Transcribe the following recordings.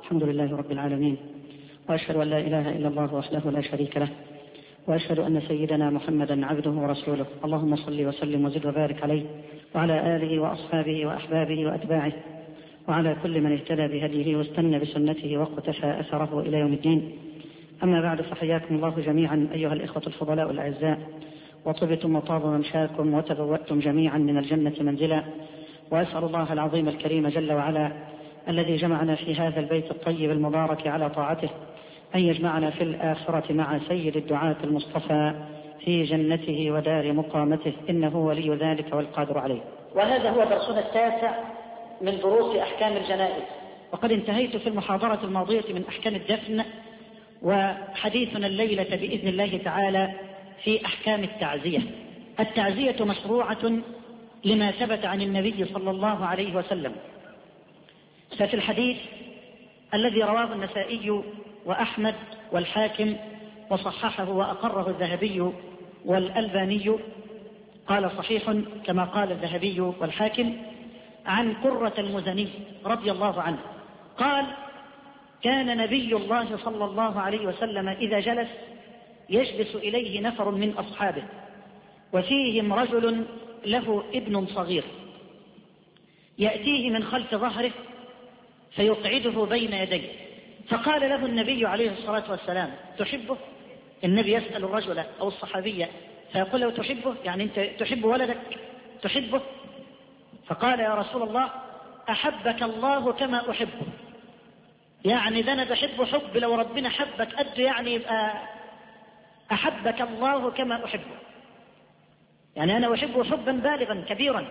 الحمد لله رب العالمين، وأشهد أن لا إله إلا الله وحده لا شريك له، وأشهد أن سيدنا محمدا عبده ورسوله. اللهم صل وسلم وزد وبارك عليه وعلى آله وأصحابه وأحبابه وأتباعه وعلى كل من اهتدى بهديه واستنى بسنته واقتفى أثره إلى يوم الدين. أما بعد، فحياكم الله جميعا أيها الإخوة الفضلاء الأعزاء، وطبتم وطاب ممشاكم وتبوأتم جميعا من الجنة منزلا، وأسأل الله العظيم الكريم جل وعلا الذي جمعنا في هذا البيت الطيب المبارك على طاعته أن يجمعنا في الآخرة مع سيد الدعاة المصطفى في جنته ودار مقامته، إنه ولي ذلك والقادر عليه. وهذا هو درسنا التاسع من دروس أحكام الجنائز، وقد انتهيت في المحاضرة الماضية من أحكام الدفن، وحديثنا الليلة بإذن الله تعالى في أحكام التعزية. التعزية مشروعة لما ثبت عن النبي صلى الله عليه وسلم، ففي الحديث الذي رواه النسائي وأحمد والحاكم وصححه وأقره الذهبي والألباني، قال صحيح كما قال الذهبي والحاكم، عن قرة المزني رضي الله عنه قال: كان نبي الله صلى الله عليه وسلم إذا جلس يجلس إليه نفر من أصحابه وفيهم رجل له ابن صغير يأتيه من خلف ظهره فيقعده بين يديه، فقال له النبي عليه الصلاة والسلام: تحبه؟ النبي يسأل الرجل أو الصحابية فيقول له: تحبه؟ يعني أنت تحب ولدك؟ تحبه؟ فقال: يا رسول الله، أحبك الله كما أحبه. يعني ده أنا بحبه حب لو ربنا حبك قده، يعني يبقى أحبك الله كما أحبه، يعني أنا أحبه حبا بالغا كبيرا.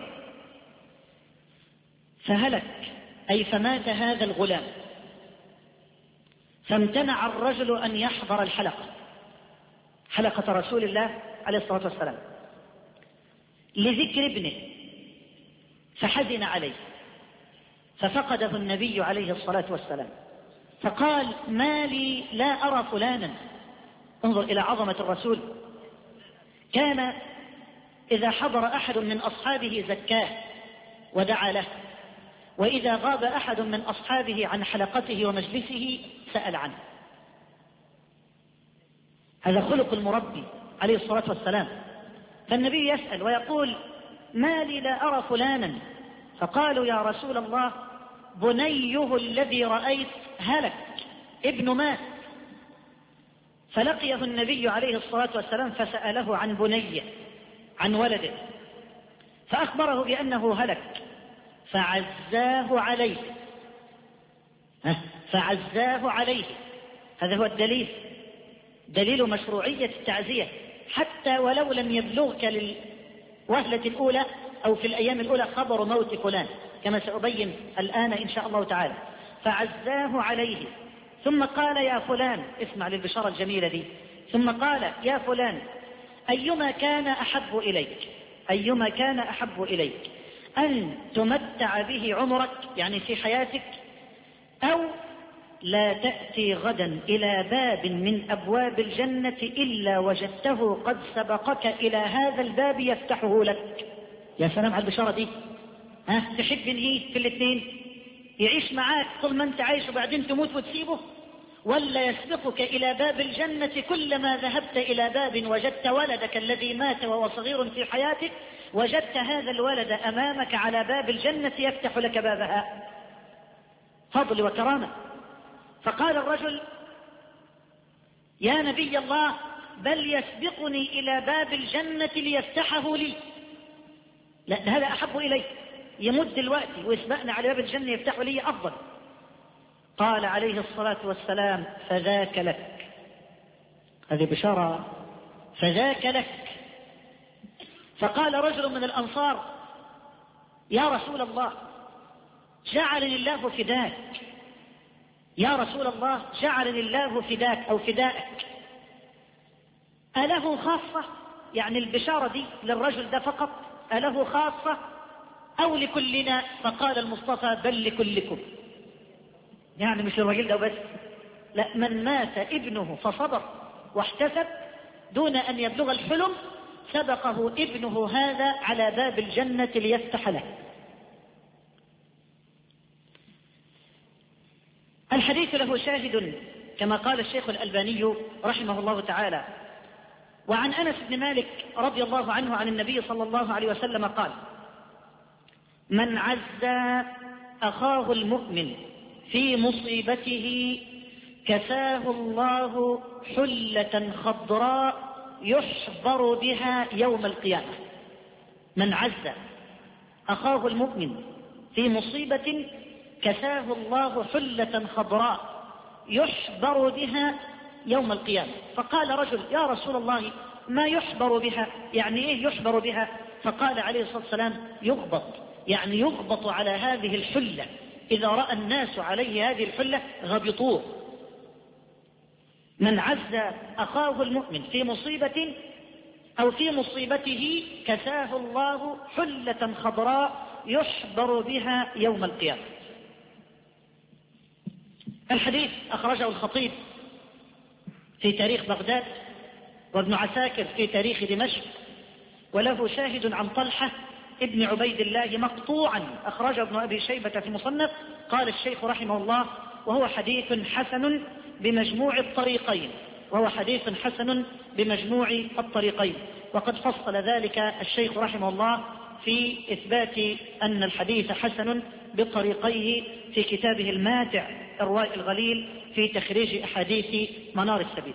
فهلك، أي فمات هذا الغلام، فامتنع الرجل أن يحضر الحلقة، حلقة رسول الله عليه الصلاة والسلام، لذكر ابنه، فحزن عليه، ففقده النبي عليه الصلاة والسلام، فقال: ما لي لا أرى فلانا. انظر إلى عظمة الرسول، كان إذا حضر أحد من أصحابه زكاه ودعا له، وإذا غاب أحد من أصحابه عن حلقته ومجلسه سأل عنه. هذا خلق المربي عليه الصلاة والسلام. فالنبي يسأل ويقول: ما لي لا أرى فلانا. فقالوا: يا رسول الله، بنيه الذي رأيت هلك، ابن مات. فلقيه النبي عليه الصلاة والسلام فسأله عن بنيه، عن ولده، فأخبره بأنه هلك، فعزاه عليه. فعزاه عليه، هذا هو الدليل، دليل مشروعية التعزية، حتى ولو لم يبلغك للوهلة الأولى أو في الأيام الأولى خبر موت فلان، كما سأبين الآن إن شاء الله تعالى. فعزاه عليه، ثم قال: يا فلان، اسمع للبشارة الجميلة دي، ثم قال: يا فلان، أيما كان أحب إليك، أيما كان أحب إليك، أن تمتع به عمرك، يعني في حياتك، أو لا تأتي غدا إلى باب من أبواب الجنة إلا وجدته قد سبقك إلى هذا الباب يفتحه لك. يا سلام على البشارة دي. تحب ايه في الاثنين؟ يعيش معاك طول ما انت عايش وبعدين تموت وتسيبه، ولا يسبقك إلى باب الجنة كلما ذهبت إلى باب وجدت ولدك الذي مات وهو صغير في حياتك، وجدت هذا الولد أمامك على باب الجنة يفتح لك بابها. فضل وكرامة. فقال الرجل: يا نبي الله، بل يسبقني إلى باب الجنة ليفتحه لي. لا، هذا أحب إلي، يمد الوقت ويسبقنا على باب الجنة يفتحه لي أفضل. قال عليه الصلاة والسلام: فذاك لك. هذه بشارة، فذاك لك. فقال رجل من الأنصار: يا رسول الله، جعلني الله فداك، يا رسول الله، جعلني الله فداك أو فدائك. أله خاصة؟ يعني البشارة دي للرجل ده فقط؟ أله خاصة أو لكلنا؟ فقال المصطفى: بل لكلكم. يعني مش الرجل ده بس، لا، من مات ابنه فصبر واحتسب دون أن يبلغ الحلم سبقه ابنه هذا على باب الجنة ليفتح له. الحديث له شاهد كما قال الشيخ الألباني رحمه الله تعالى. وعن أنس بن مالك رضي الله عنه عن النبي صلى الله عليه وسلم قال: من عزى أخاه المؤمن في مصيبته كساه الله حلة خضراء يحبر بها يوم القيامة. من عزى أخاه المؤمن في مصيبة كساه الله حلة خضراء يحبر بها يوم القيامة. فقال رجل: يا رسول الله ما يحبر بها؟ يعني ايه يحبر بها؟ فقال عليه الصلاة والسلام: يغبط، يعني يغبط على هذه الحلة، إذا رأى الناس عليه هذه الحلة غبطوه. من عز أخاه المؤمن في مصيبة أو في مصيبته كساه الله حلة خضراء يحبر بها يوم القيامة. الحديث أخرجه الخطيب في تاريخ بغداد، وابن عساكر في تاريخ دمشق، وله شاهد عن طلحة ابن عبيد الله مقطوعا أخرجه ابن أبي شيبة في مصنف. قال الشيخ رحمه الله: وهو حديث حسن بمجموع الطريقين، وهو حديث حسن بمجموع الطريقين. وقد فصل ذلك الشيخ رحمه الله في إثبات أن الحديث حسن بطريقيه في كتابه الماتع إرواء الغليل في تخريج أحاديث منار السبيل.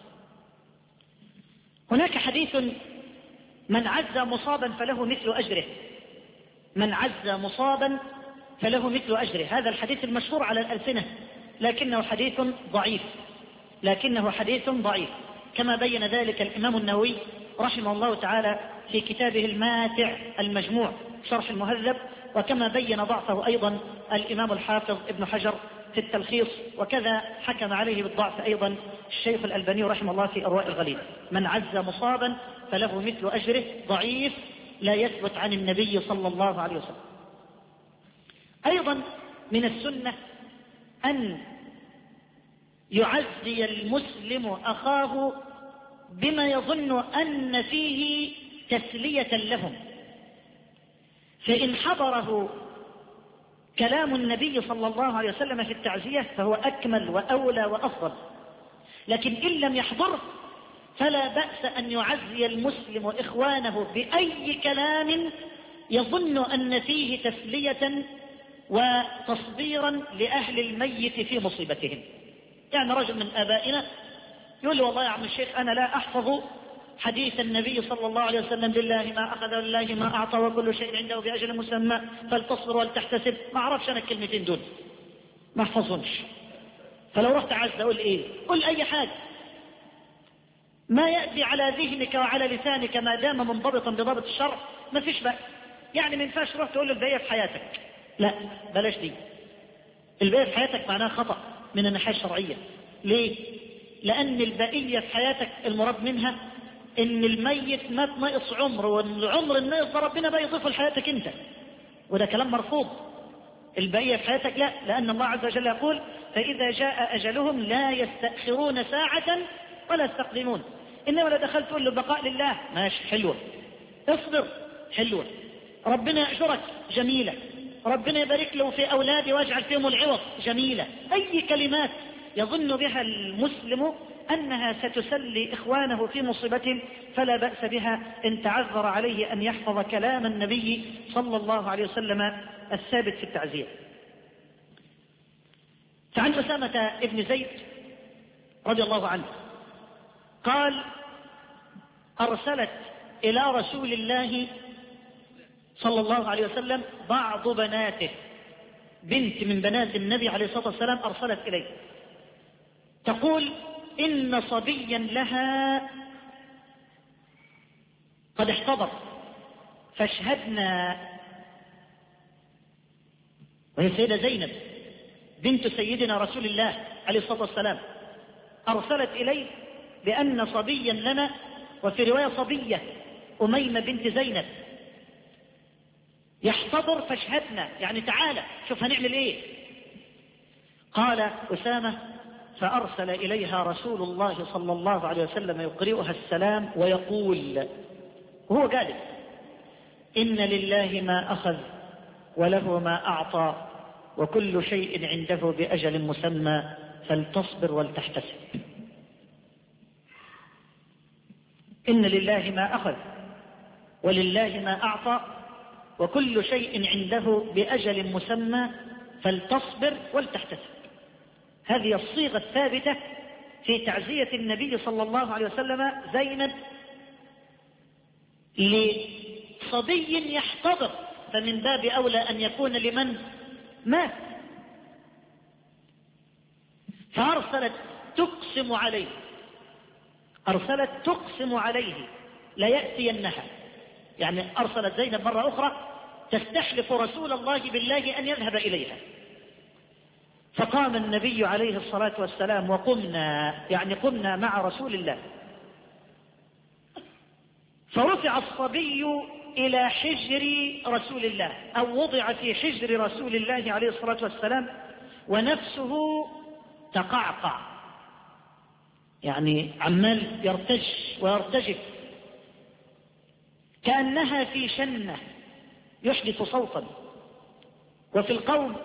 هناك حديث: من عز مصابا فله مثل أجره. من عز مصابا فله مثل أجره. هذا الحديث المشهور على الألسنة، لكنه حديث ضعيف، كما بين ذلك الإمام النووي رحمه الله تعالى في كتابه الماتع المجموع شرح المهذب، وكما بين ضعفه أيضا الإمام الحافظ ابن حجر في التلخيص، وكذا حكم عليه بالضعف أيضا الشيخ الألباني رحمه الله في إرواء الغليل. من عز مصابا فله مثل أجره، ضعيف، لا يثبت عن النبي صلى الله عليه وسلم. أيضا من السنة أن يعزي المسلم أخاه بما يظن أن فيه تسلية لهم، فإن حضره كلام النبي صلى الله عليه وسلم في التعزية فهو أكمل وأولى وأفضل. لكن إن لم يحضره فلا بأس أن يعزي المسلم إخوانه بأي كلام يظن أن فيه تسلية وتصبيرا لأهل الميت في مصيبتهم. يعني رجل من آبائنا يقول لي: والله يا عم الشيخ أنا لا أحفظ حديث النبي صلى الله عليه وسلم: لله ما أخذ ولله ما أعطى وكل شيء عنده بأجل مسمى فلتصبر ولتحتسب. ما أعرفش أنا الكلمتين دول، ما أحفظهمش. فلو رحت عز أقول إيه؟ قل أي حاجة ما يأتي على ذهنك وعلى لسانك ما دام منضبطا بضبط الشرع، ما فيش بقى. يعني ما ينفعش تروح تقول له البقية في حياتك، لا بلاش دي. البقية في حياتك معناها خطأ من الناحية الشرعية. ليه؟ لأن البقية في حياتك المراد منها إن الميت مات ناقص عمر، والعمر الناقص ده ربنا بقى يضيفه لحياتك أنت، وده كلام مرفوض. البقية في حياتك لا، لأن الله عز وجل يقول: فإذا جاء أجلهم لا يستأخرون ساعة ولا يستقدمون. إنما لو دخلت تقول له بقاء لله، ماشي، حلوة، اصبر، حلوة، ربنا يأجرك، جميلة، ربنا يبارك له في أولادي واجعل فيهم العوض، جميلة. أي كلمات يظن بها المسلم أنها ستسلي إخوانه في مصيبتهم فلا بأس بها إن تعذر عليه أن يحفظ كلام النبي صلى الله عليه وسلم الثابت في التعزية. فعن أسامة ابن زيد رضي الله عنه قال: أرسلت إلى رسول الله صلى الله عليه وسلم بعض بناته، بنت من بنات النبي عليه الصلاة والسلام أرسلت إليه تقول: إن صبيا لها قد احتضر فاشهدنا. وهي السيدة زينب بنت سيدنا رسول الله عليه الصلاة والسلام أرسلت إليه بأن صبيا لنا، وفي رواية صبية أميمة بنت زينب، يحتضر فاشهدنا، يعني تعالى شوف هنعمل ايه. قال أسامة: فأرسل إليها رسول الله صلى الله عليه وسلم يقرئها السلام ويقول وهو قال: إن لله ما أخذ وله ما أعطى وكل شيء عنده بأجل مسمى فلتصبر ولتحتسب. إن لله ما أخذ ولله ما أعطى وكل شيء عنده بأجل مسمى فلتصبر ولتحتسب. هذه الصيغة الثابتة في تعزية النبي صلى الله عليه وسلم زينب لصبي يحتضر، فمن باب أولى أن يكون لمن مات. فأرسلت تقسم عليه ليأتينها، يعني أرسلت زينب مرة أخرى تستحلف رسول الله بالله أن يذهب إليها. فقام النبي عليه الصلاة والسلام قمنا مع رسول الله، فرفع الصبي إلى حجر رسول الله، أو وضع في حجر رسول الله عليه الصلاة والسلام، ونفسه تقعقع، يعني عمال يرتج ويرتجف كأنها في شنة يحدث صوتا. وفي القوم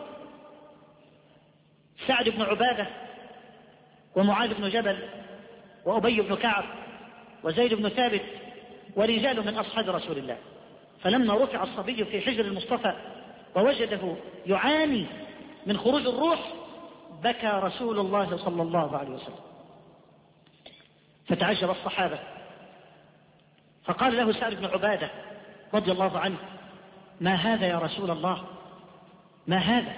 سعد بن عبادة ومعاذ بن جبل وأبي بن كعب وزيد بن ثابت ورجال من أصحاب رسول الله. فلما رفع الصبي في حجر المصطفى ووجده يعاني من خروج الروح بكى رسول الله صلى الله عليه وسلم، فتعجب الصحابة، فقال له سعد بن عبادة رضي الله عنه: ما هذا يا رسول الله؟ ما هذا؟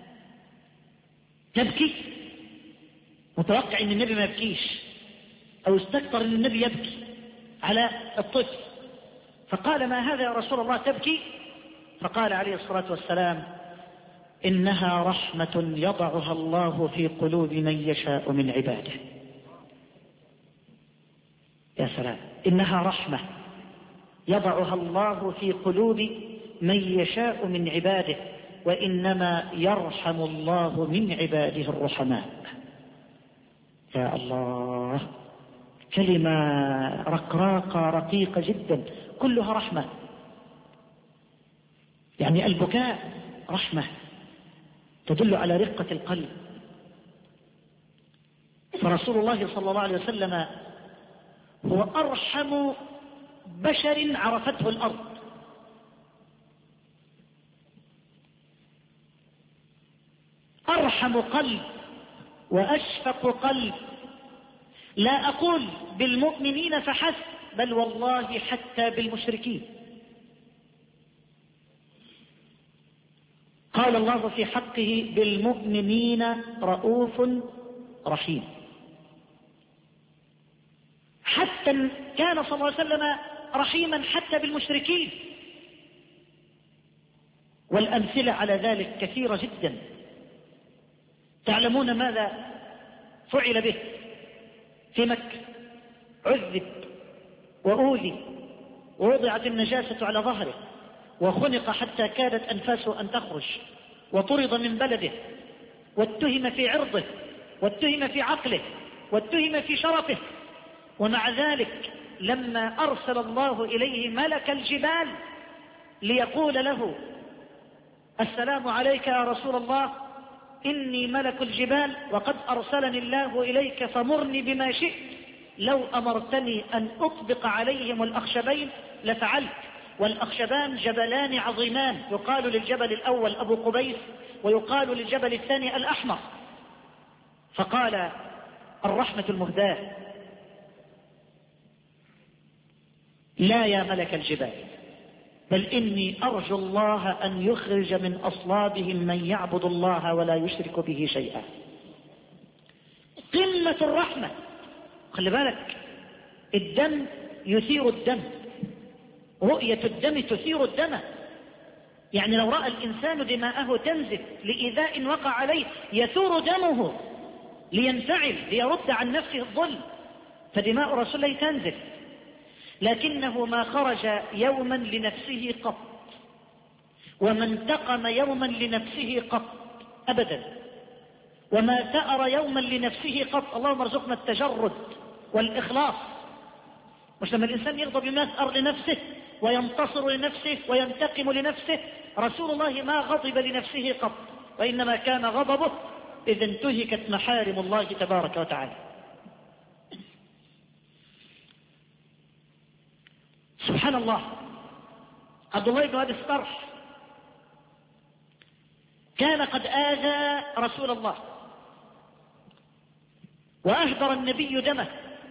تبكي؟ متوقع ان النبي ما يبكيش، او استكثر ان النبي يبكي على الطفل. فقال: ما هذا يا رسول الله تبكي؟ فقال عليه الصلاة والسلام: إنها رحمة يضعها الله في قلوب من يشاء من عباده. يا سلام، إنها رحمة يضعها الله في قلوب من يشاء من عباده، وإنما يرحم الله من عباده الرحماء. يا الله، كلمة رقراقة رقيقة جدا كلها رحمة. يعني البكاء رحمة تدل على رقة القلب. فرسول الله صلى الله عليه وسلم هو أرحم بشر عرفته الأرض. أرحم قلب وأشفق قلب، لا أقول بالمؤمنين فحسب، بل والله حتى بالمشركين. قال الله في حقه: بالمؤمنين رؤوف رحيم. حتى كان صلى الله عليه وسلم رحيما حتى بالمشركين، والأمثلة على ذلك كثيرة جدا. تعلمون ماذا فعل به في مكة؟ عذب وأوذي ووضعت النجاسة على ظهره وخنق حتى كادت أنفاسه أن تخرج، وطرد من بلده، واتهم في عرضه، واتهم في عقله، واتهم في شرفه. ومع ذلك لما أرسل الله إليه ملك الجبال ليقول له: السلام عليك يا رسول الله، إني ملك الجبال وقد أرسلني الله إليك فمرني بما شئت، لو أمرتني أن أطبق عليهم الأخشبين لفعلت. والأخشبان جبلان عظيمان، يقال للجبل الأول أبو قبيس ويقال للجبل الثاني الأحمر. فقال الرحمة المهداة: لا يا ملك الجبال، بل إني أرجو الله أن يخرج من أصلابهم من يعبد الله ولا يشرك به شيئا. قمة الرحمة. خلي بالك، الدم يثير الدم، رؤية الدم تثير الدم. يعني لو رأى الإنسان دماءه تنزف لإيذاء وقع عليه يثور دمه لينفعل ليرد عن نفسه الظلم، فدماء رسول الله تنزف. لكنه ما خرج يوما لنفسه قط، وما انتقم يوما لنفسه قط أبدا، وما ثأر يوما لنفسه قط. اللهم ارزقنا التجرد والإخلاص. مش لما الإنسان يغضب يثأر لنفسه وينتصر لنفسه وينتقم لنفسه. رسول الله ما غضب لنفسه قط، وإنما كان غضبه إذا انتهكت محارم الله تبارك وتعالى. سبحان الله، عبد الله بن أبي الصرح كان قد آذى رسول الله وأهدر النبي دمه.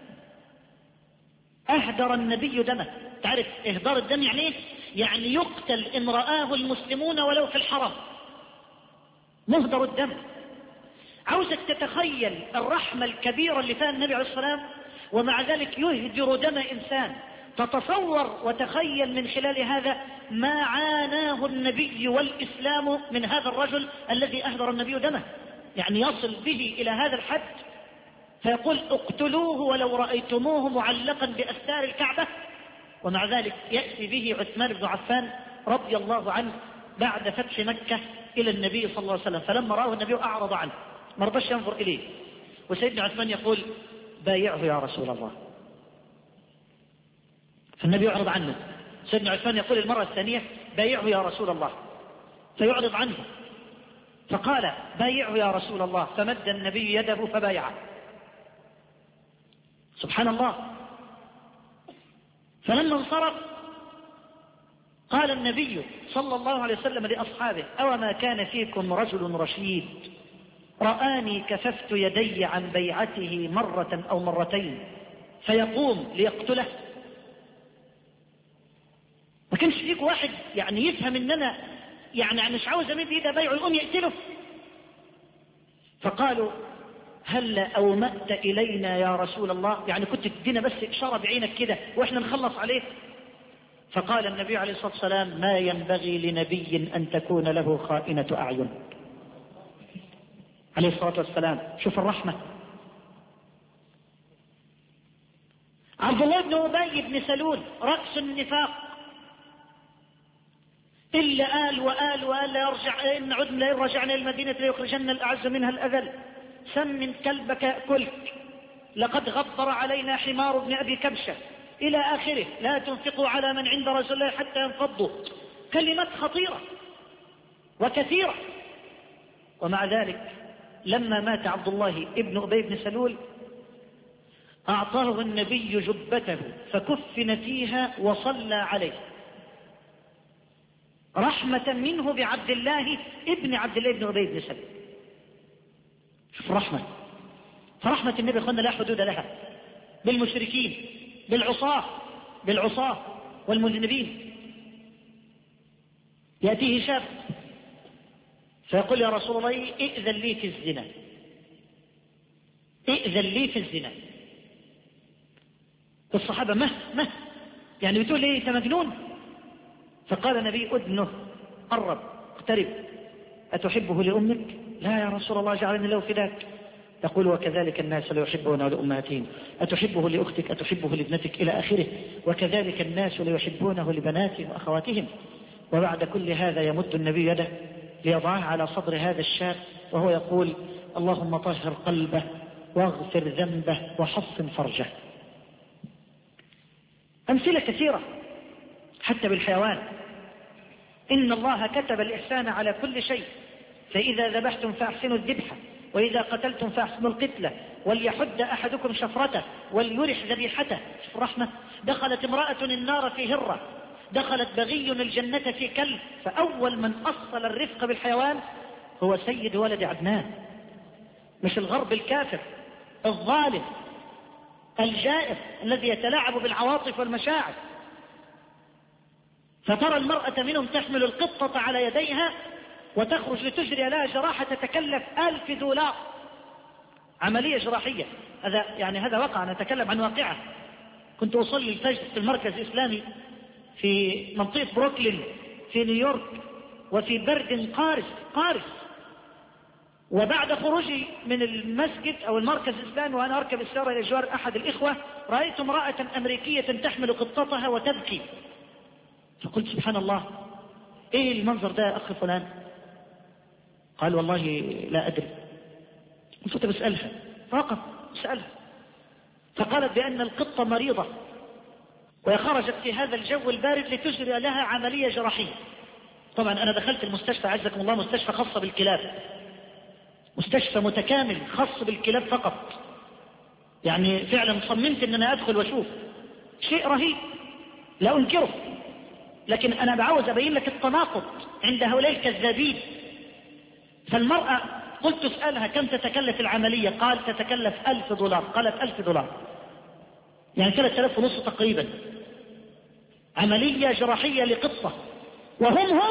أهدر النبي دمه. تعرف إهدار الدم يعني إيه؟ يعني يقتل إن رآه المسلمون ولو في الحرم. مهدر الدم. عاوزك تتخيل الرحمة الكبيرة اللي فيها النبي عليه الصلاة والسلام، ومع ذلك يهدر دم إنسان. تتصور وتخيل من خلال هذا ما عاناه النبي والإسلام من هذا الرجل الذي أهدر النبي دمه، يعني يصل به إلى هذا الحد، فيقول اقتلوه ولو رأيتموه معلقا بأستار الكعبة. ومع ذلك يأتي به عثمان بن عفان رضي الله عنه بعد فتح مكة إلى النبي صلى الله عليه وسلم، فلما رآه النبي أعرض عنه، ما رضاش ينظر إليه. وسيدنا عثمان يقول بايعه يا رسول الله، فالنبي يعرض عنه. سيدنا عثمان يقول المرة الثانية بايعه يا رسول الله، فيعرض عنه، فقال بايعه يا رسول الله، فمد النبي يده فبايعه. سبحان الله. فلما انصرف قال النبي صلى الله عليه وسلم لأصحابه أوما كان فيكم رجل رشيد رآني كففت يدي عن بيعته مرة أو مرتين فيقوم ليقتله؟ ما كانش فيك واحد يعني يفهم ان انا يعني مش عاوز امد ايده بيعه يقوم يقتله؟ فقالوا هل أومأت إلينا يا رسول الله، يعني كنت تدينا بس إشارة بعينك كده وإحنا نخلص عليه. فقال النبي عليه الصلاة والسلام ما ينبغي لنبي أن تكون له خائنة أعين. عليه الصلاة والسلام. شوف الرحمة. عبد الله بن أبي بن سلول رأس النفاق، إلا وآل لا يرجع، إن عدنا إن رجعنا المدينة ليخرجن الأعز منها الأذل، سمن كلبك يأكلك، لقد غبر علينا حمار ابن أبي كبشة، إلى آخره. لا تنفقوا على من عند رسول الله حتى ينفضوا. كلمات خطيرة وكثيرة. ومع ذلك لما مات عبد الله ابن أبي بن سلول أعطاه النبي جبته فكفن فيها وصلى عليه رحمة منه بعبد الله ابن بن أبي بن سلول. شوف الرحمة. فرحمة النبي أخوانا لا حدود لها بالمشركين، بالعصاة والمذنبين. يأتيه شاب فيقول يا رسول الله ائذن لي في الزنا، ائذن لي في الزنا. الصحابة مه يعني بتقول ايه انت مجنون؟ فقال النبي ادنه، قرب، اقترب، أتحبه لأمك؟ لا يا رسول الله جعلني له فداك. يقول وكذلك الناس لا يحبون لأمهاتهم، أتحبه لأختك، أتحبه لابنتك، إلى آخره. وكذلك الناس لا يحبونه لبناتهم وأخواتهم. وبعد كل هذا يمد النبي يده ليضعه على صدر هذا الشاب وهو يقول اللهم طهر قلبه واغفر ذنبه وحصن فرجه. أمثلة كثيرة حتى بالحيوان. إن الله كتب الإحسان على كل شيء، فإذا ذبحتم فأحسنوا الذبحة، وإذا قتلتم فأحسنوا القتلة، وليحد أحدكم شفرته وليرح ذبيحته. شوف الرحمة. دخلت امرأة النار في هرة، دخلت بغي الجنة في كلب. فأول من أصل الرفق بالحيوان هو سيد ولد عدنان، مش الغرب الكافر الظالم الجائر الذي يتلاعب بالعواطف والمشاعر. فترى المرأة منهم تحمل القطة على يديها وتخرج لتجري لها جراحة تتكلف $1000، عملية جراحية. هذا وقع، نتكلم عن واقعة. كنت أصلي الفجر في المركز الإسلامي في منطقة بروكلين في نيويورك، وفي برد قارس. وبعد خروجي من المسجد أو المركز الإسلامي وأنا أركب السيارة إلى جوار أحد الإخوة، رأيت امرأة أمريكية تحمل قطتها وتبكي. فقلت سبحان الله، إيه المنظر ده يا أخي فلان؟ قال والله لا أدري. قلت بسألها، فقط بسألها. فقالت بأن القطة مريضة وخرجت في هذا الجو البارد لتجري لها عملية جراحية. طبعا أنا دخلت المستشفى عزكم الله، مستشفى خاصة بالكلاب، مستشفى متكامل خاص بالكلاب فقط، يعني فعلا صممت أن أنا أدخل وأشوف شيء رهيب لا أنكره، لكن أنا بعاوز أبين لك التناقض عند هؤلاء الكذابين. فالمرأة قلت اسألها كم تتكلف العملية؟ قال تتكلف $1000. قالت $1000 يعني 3500 تقريبا، عملية جراحية لقطة، وهم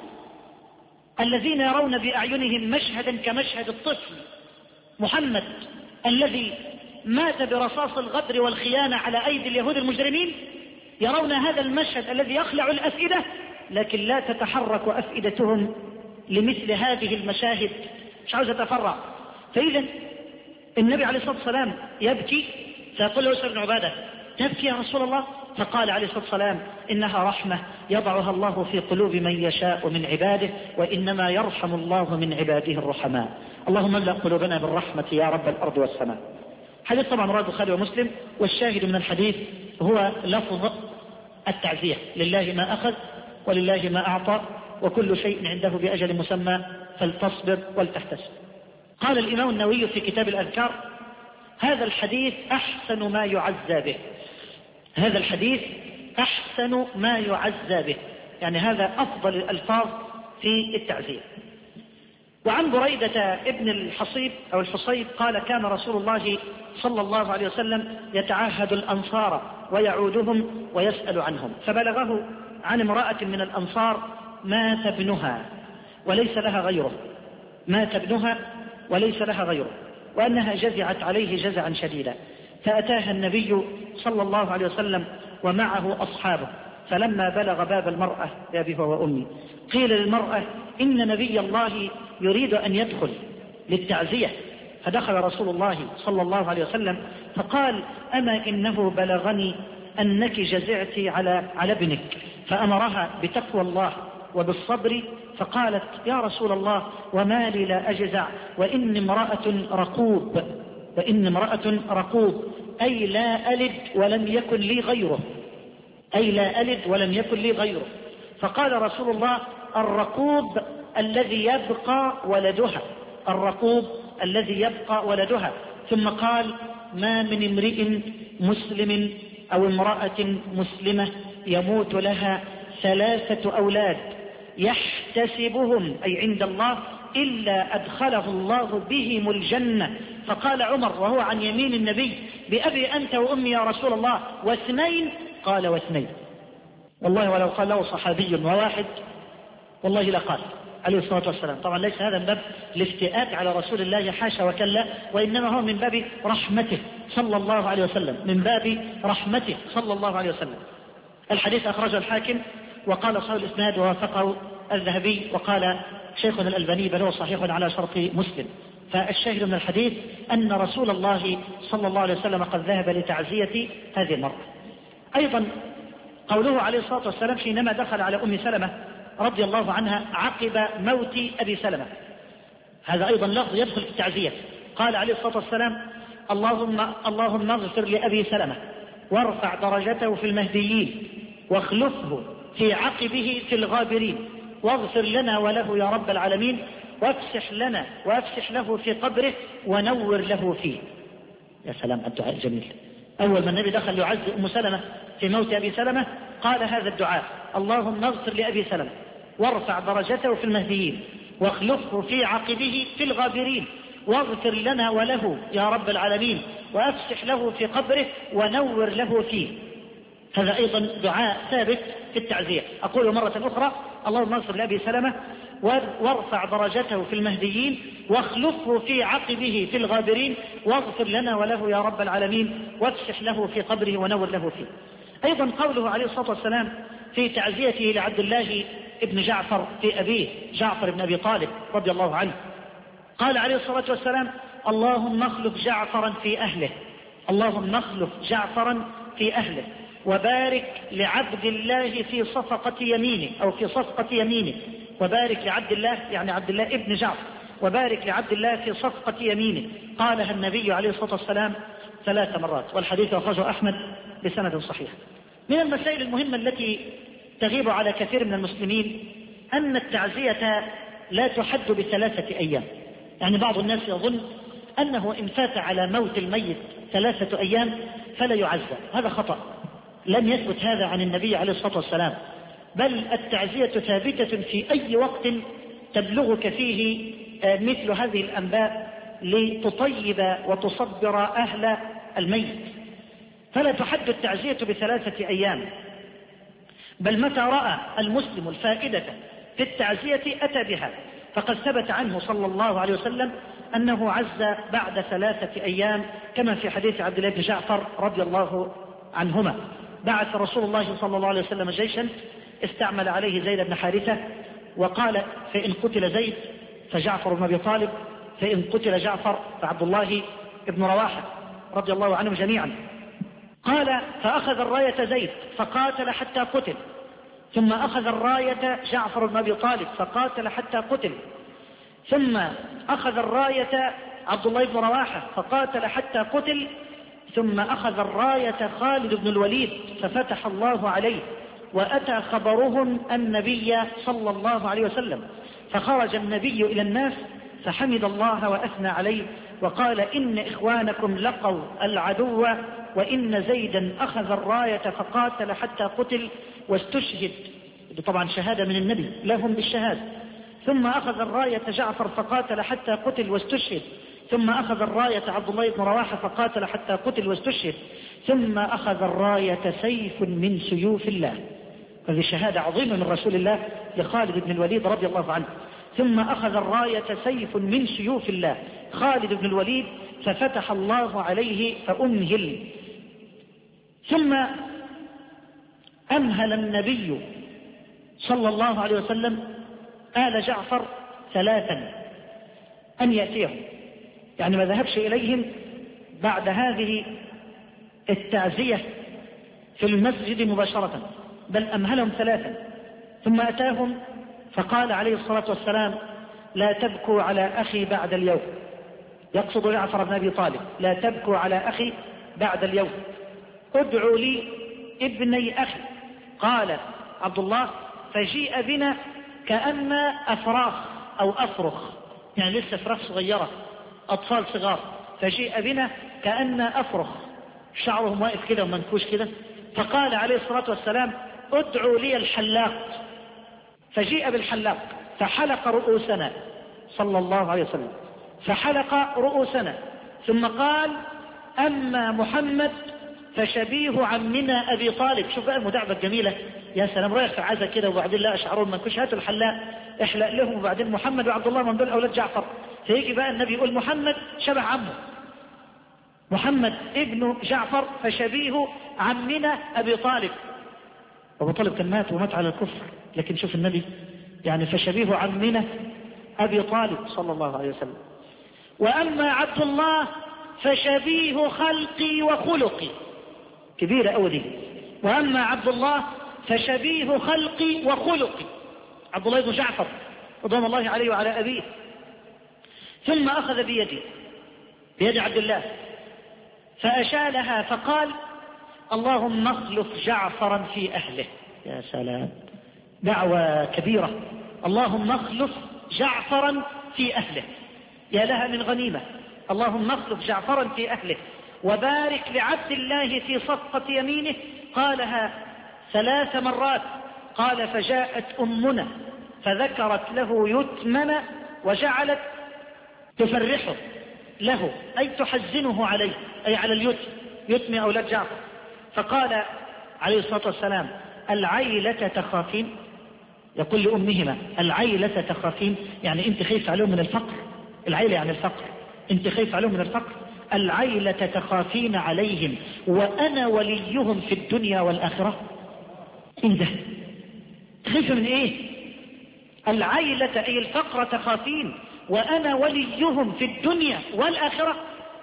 الذين يرون بأعينهم مشهدا كمشهد الطفل محمد الذي مات برصاص الغدر والخيانة على أيدي اليهود المجرمين، يرون هذا المشهد الذي يخلع الأفئدة، لكن لا تتحرك أفئدتهم لمثل هذه المشاهد. مش عاوز أتفرع. فإذا النبي عليه الصلاة والسلام يبكي، فيقول له سيدنا عبادة تبكي يا رسول الله؟ فقال عليه الصلاة والسلام إنها رحمة يضعها الله في قلوب من يشاء من عباده، وإنما يرحم الله من عباده الرحماء. اللهم املأ قلوبنا بالرحمة يا رب الأرض والسماء. حديث طبعا رواه البخاري ومسلم، والشاهد من الحديث هو لفظ التعزية: لله ما أخذ ولله ما أعطى وكل شيء عنده بأجل مسمى فلتصبر ولتحتسب. قال الإمام النووي في كتاب الأذكار: هذا الحديث أحسن ما يعزى به. هذا الحديث أحسن ما يعزى به، يعني هذا أفضل الألفاظ في التعزية. وعن بريدة ابن الحصيب أو الحصيب قال: كان رسول الله صلى الله عليه وسلم يتعهد الأنصار ويعودهم ويسأل عنهم، فبلغه عن امرأة من الأنصار مات ابنها وليس لها غيره، مات ابنها وليس لها غيره، وأنها جزعت عليه جزعا شديدا، فأتاها النبي صلى الله عليه وسلم ومعه أصحابه، فلما بلغ باب المرأة بأبي وأمي قيل للمرأة: إن نبي الله يريد أن يدخل للتعزية. فدخل رسول الله صلى الله عليه وسلم فقال: أما إنه بلغني أنك جزعت على ابنك، فأمرها بتقوى الله وبالصبر، فقالت: يا رسول الله وما لي لا أجزع وإني امرأة رقوب، وإني امرأة رقوب، أي لا ألد ولم يكن لي غيره، أي لا ألد ولم يكن لي غيره. فقال رسول الله: الرقوب الذي يبقى ولدها، الرقوب الذي يبقى ولدها. ثم قال: ما من امرئ مسلم أو امرأة مسلمة يموت لها 3 أولاد يحتسبهم أي عند الله إلا أدخله الله بهم الجنة. فقال عمر وهو عن يمين النبي: بأبي أنت وأمي يا رسول الله، 2؟ قال: 2. والله ولو قال له صحابي وواحد والله لقال عليه الصلاة والسلام. طبعا ليس هذا من باب الافتئات على رسول الله، حاشا وكلا، وإنما هو من باب رحمته صلى الله عليه وسلم، من باب رحمته صلى الله عليه وسلم. الحديث أخرجه الحاكم وقال صحيح الإسناد ووافقه الذهبي، وقال شيخنا الألباني بل هو صحيح على شرط مسلم. فالشاهد من الحديث أن رسول الله صلى الله عليه وسلم قد ذهب لتعزية هذه المرأة. أيضا قوله عليه الصلاة والسلام حينما دخل على أم سلمة رضي الله عنها عقب موت أبي سلمة، هذا أيضا لفظ يدخل في التعزية. قال عليه الصلاة والسلام: اللهم اغفر لأبي سلمة وارفع درجته في المهديين واخلفه في عقبه في الغابرين واغفر لنا وله يا رب العالمين وافسح لنا وافسح له في قبره ونور له فيه. يا سلام الدعاء الجميل. أول ما النبي دخل يعزي أم سلمة في موت أبي سلمة قال هذا الدعاء: اللهم اغفر لأبي سلمة وارفع درجته في المهديين واخلفه في عقبه في الغابرين واغفر لنا وله يا رب العالمين وافسح له في قبره ونور له فيه. هذا أيضا دعاء ثابت في التعزية. أقول مرة أخرى: اللهم اغفر لأبي سلمة وارفع درجته في المهديين واخلفه في عقبه في الغابرين واغفر لنا وله يا رب العالمين وافسح له في قبره ونور له فيه. أيضا قوله عليه الصلاة والسلام في تعزيته لعبد الله ابن جعفر في أبيه جعفر بن أبي طالب رضي الله عنه، قال عليه الصلاة والسلام: اللهم اخلف جعفرا في أهله، اللهم اخلف جعفرا في أهله وبارك لعبد الله في صفقة يمينه أو في صفقة يمينه، وبارك لعبد الله يعني عبد الله ابن جعفر، وبارك لعبد الله في صفقة يمينه. قالها النبي عليه الصلاة والسلام 3 مرات، والحديث أخرجه أحمد بسند صحيح. من المسائل المهمة التي تغيب على كثير من المسلمين أن التعزية لا تحد ب3 أيام. يعني بعض الناس يظن أنه إن فات على موت الميت 3 أيام فلا يعزى. هذا خطأ، لم يثبت هذا عن النبي عليه الصلاة والسلام، بل التعزية ثابتة في أي وقت تبلغك فيه مثل هذه الأنباء لتطيب وتصبر أهل الميت، فلا تحد التعزية ب3 أيام، بل متى رأى المسلم الفائدة في التعزية أتى بها، فقد ثبت عنه صلى الله عليه وسلم أنه عز بعد 3 أيام، كما في حديث عبد الله بن جعفر رضي الله عنهما. بعث رسول الله صلى الله عليه وسلم جيشا استعمل عليه زيد بن حارثة، وقال فإن قتل زيد فجعفر بن أبي طالب، فإن قتل جعفر فعبد الله بن رواحة رضي الله عنهم جميعا. قال فأخذ الراية زيد فقاتل حتى قتل، ثم أخذ الراية جعفر بن أبي طالب فقاتل حتى قتل، ثم أخذ الراية عبد الله بن رواحة فقاتل حتى قتل، ثم أخذ الراية خالد بن الوليد ففتح الله عليه، وأتى خبرهم النبي صلى الله عليه وسلم، فخرج النبي إلى الناس فحمد الله وأثنى عليه وقال إن إخوانكم لقوا العدو، وإن زيدا أخذ الراية فقاتل حتى قتل واستشهد. طبعا شهادة من النبي لهم بالشهادة. ثم أخذ الراية جعفر فقاتل حتى قتل واستشهد، ثم أخذ الراية عبد الله بن رواحة فقاتل حتى قتل واستشهد، ثم أخذ الراية سيف من سيوف الله. هذه شهادة عظيمة من رسول الله لخالد بن الوليد رضي الله عنه. ثم أخذ الراية سيف من سيوف الله خالد بن الوليد ففتح الله عليه فأمهل. ثم أمهل النبي صلى الله عليه وسلم آل جعفر 3 أن يأتيهم، يعني ما ذهبش إليهم بعد هذه التعزية في المسجد مباشرة، بل أمهلهم 3. ثم أتاهم فقال عليه الصلاة والسلام لا تبكوا على أخي بعد اليوم، يقصد جعفر بن أبي طالب، لا تبكوا على أخي بعد اليوم، ادعوا لي ابني أخي. قال عبد الله فجيء بنا كأن أفراخ أو أفرخ، يعني لسه فراخ صغيرة، أطفال صغار، فجيء بنا كأن أفرخ، شعرهم واقف كده ومنكوش كده. فقال عليه الصلاة والسلام ادعوا لي الحلاق، فجيء بالحلاق فحلق رؤوسنا صلى الله عليه وسلم، فحلق رؤوسنا، ثم قال أما محمد فشبيه عمنا أبي طالب. شوف بقى المداعبة الجميلة، يا سلام، رايح في عزة كده وبعدين لا أشعرون من كش، هاتوا الحلاق احلق لهم، وبعدين محمد وعبد الله من دول أولاد جعفر. فيجي بقى النبي يقول محمد شبه عمه، محمد ابن جعفر فشبيه عمنا أبي طالب. أبو طالب كان مات ومات على الكفر، لكن شوف النبي يعني فشبيه عمنا أبي طالب صلى الله عليه وسلم. وأما عبد الله فشبيه خلقي وخلقي، كبيرة أوي دي. وأما عبد الله فشبيه خلقي وخلقي، عبد الله بن جعفر رضوان الله عليه وعلى أبيه. ثم أخذ بيد عبد الله فأشالها فقال اللهم اخلف جعفرا في أهله. يا سلام، دعوة كبيرة، اللهم اخلف جعفرا في أهله، يا لها من غنيمة، اللهم اخلف جعفرا في أهله وبارك لعبد الله في صفقة يمينه. قالها 3 مرات. قال فجاءت أمنا فذكرت له يتمن وجعلت تفرحه له، أي تحزنه عليه، أي على اليتم، يتم أولاد جعفر. فقال عليه الصلاة والسلام العيلة تخافين، يقول لأمهما العيلة تخافين، يعني أنت خايف عليهم من الفقر، العيلة يعني الفقر، أنت خايف عليهم من الفقر، العيلة تخافين عليهم وأنا وليهم في الدنيا والآخرة. إيه ده؟ تخاف من إيه؟ العيلة أي الفقر تخافين وأنا وليهم في الدنيا والآخرة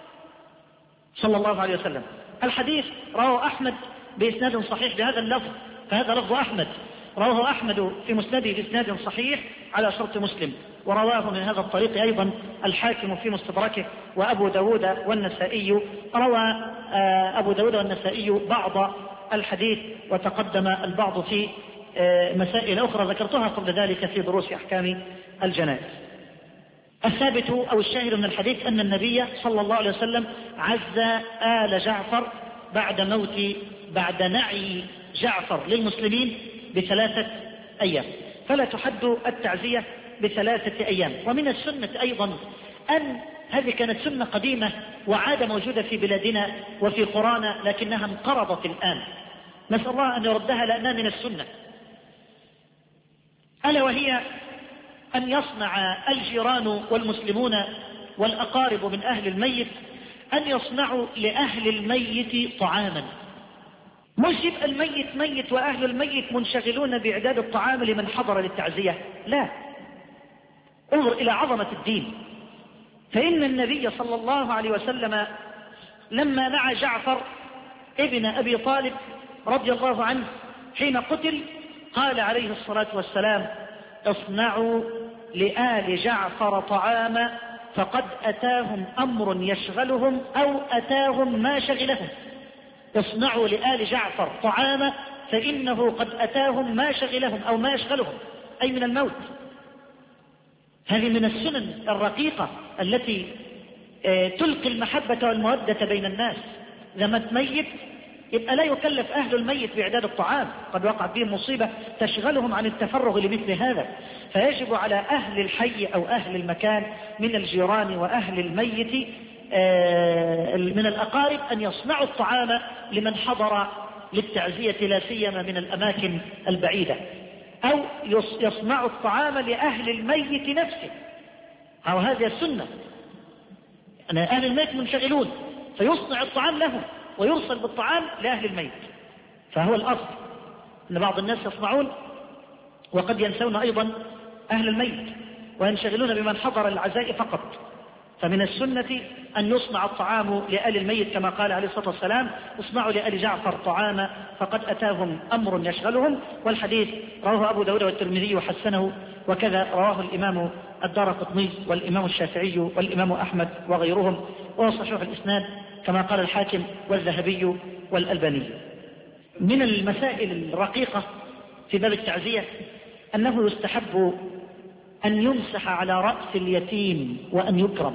صلى الله عليه وسلم. الحديث رواه أحمد بإسناد صحيح بهذا اللفظ، فهذا لفظ أحمد، رواه أحمد في مسنده بإسناد صحيح على شرط مسلم، ورواه من هذا الطريق أيضا الحاكم في مستدركه وأبو داود والنسائي. روى أبو داود والنسائي بعض الحديث وتقدم البعض في مسائل أخرى ذكرتها قبل ذلك في دروس أحكام الجنائز. الثابت أو الشاهد من الحديث أن النبي صلى الله عليه وسلم عز آل جعفر بعد نعي جعفر للمسلمين ب3 أيام، فلا تحد التعزية ب3 أيام. ومن السنة أيضا أن هذه كانت سنة قديمة وعادة موجودة في بلادنا وفي قرانا، لكنها انقرضت الآن، نسأل الله أن يردها لأنها من السنة، ألا وهي أن يصنع الجيران والمسلمون والأقارب من أهل الميت أن يصنعوا لأهل الميت طعاما. مش يبقى الميت ميت وأهل الميت منشغلون بإعداد الطعام لمن حضر للتعزية، لا، انظر إلى عظمة الدين. فإن النبي صلى الله عليه وسلم لما نعى جعفر ابن أبي طالب رضي الله عنه حين قتل قال عليه الصلاة والسلام: اصنعوا لآل جعفر طعاما فقد أتاهم أمر يشغلهم أو أتاهم ما شغلهم. اصنعوا لآل جعفر طعاما فإنه قد أتاهم ما شغلهم أو ما يشغلهم، أي من الموت. هذه من السنن الرقيقة التي تلقي المحبة والمودة بين الناس. إذا مات ميت يبقى لا يكلف أهل الميت بإعداد الطعام، قد وقعت بهم مصيبة تشغلهم عن التفرغ لمثل هذا، فيجب على أهل الحي أو أهل المكان من الجيران وأهل الميت من الأقارب أن يصنعوا الطعام لمن حضر للتعزية، لا سيما من الأماكن البعيدة، أو يصنعوا الطعام لأهل الميت نفسه، أو هذه السنة أن أهل الميت منشغلون فيصنع الطعام لهم ويرسل بالطعام لأهل الميت. فهو الأصل أن بعض الناس يصنعون وقد ينسون أيضا أهل الميت وينشغلون بمن حضر العزاء فقط. فمن السنة أن يصنع الطعام لآل الميت كما قال عليه الصلاة والسلام: اصنعوا لآل جعفر طعاما فقد أتاهم أمر يشغلهم. والحديث رواه أبو داود والترمذي وحسنه، وكذا رواه الإمام الدارقطني والإمام الشافعي والإمام أحمد وغيرهم، وهو صحيح الإسناد كما قال الحاكم والذهبي والألباني. من المسائل الرقيقة في باب التعزية أنه يستحب أن يمسح على رأس اليتيم وأن يكرم.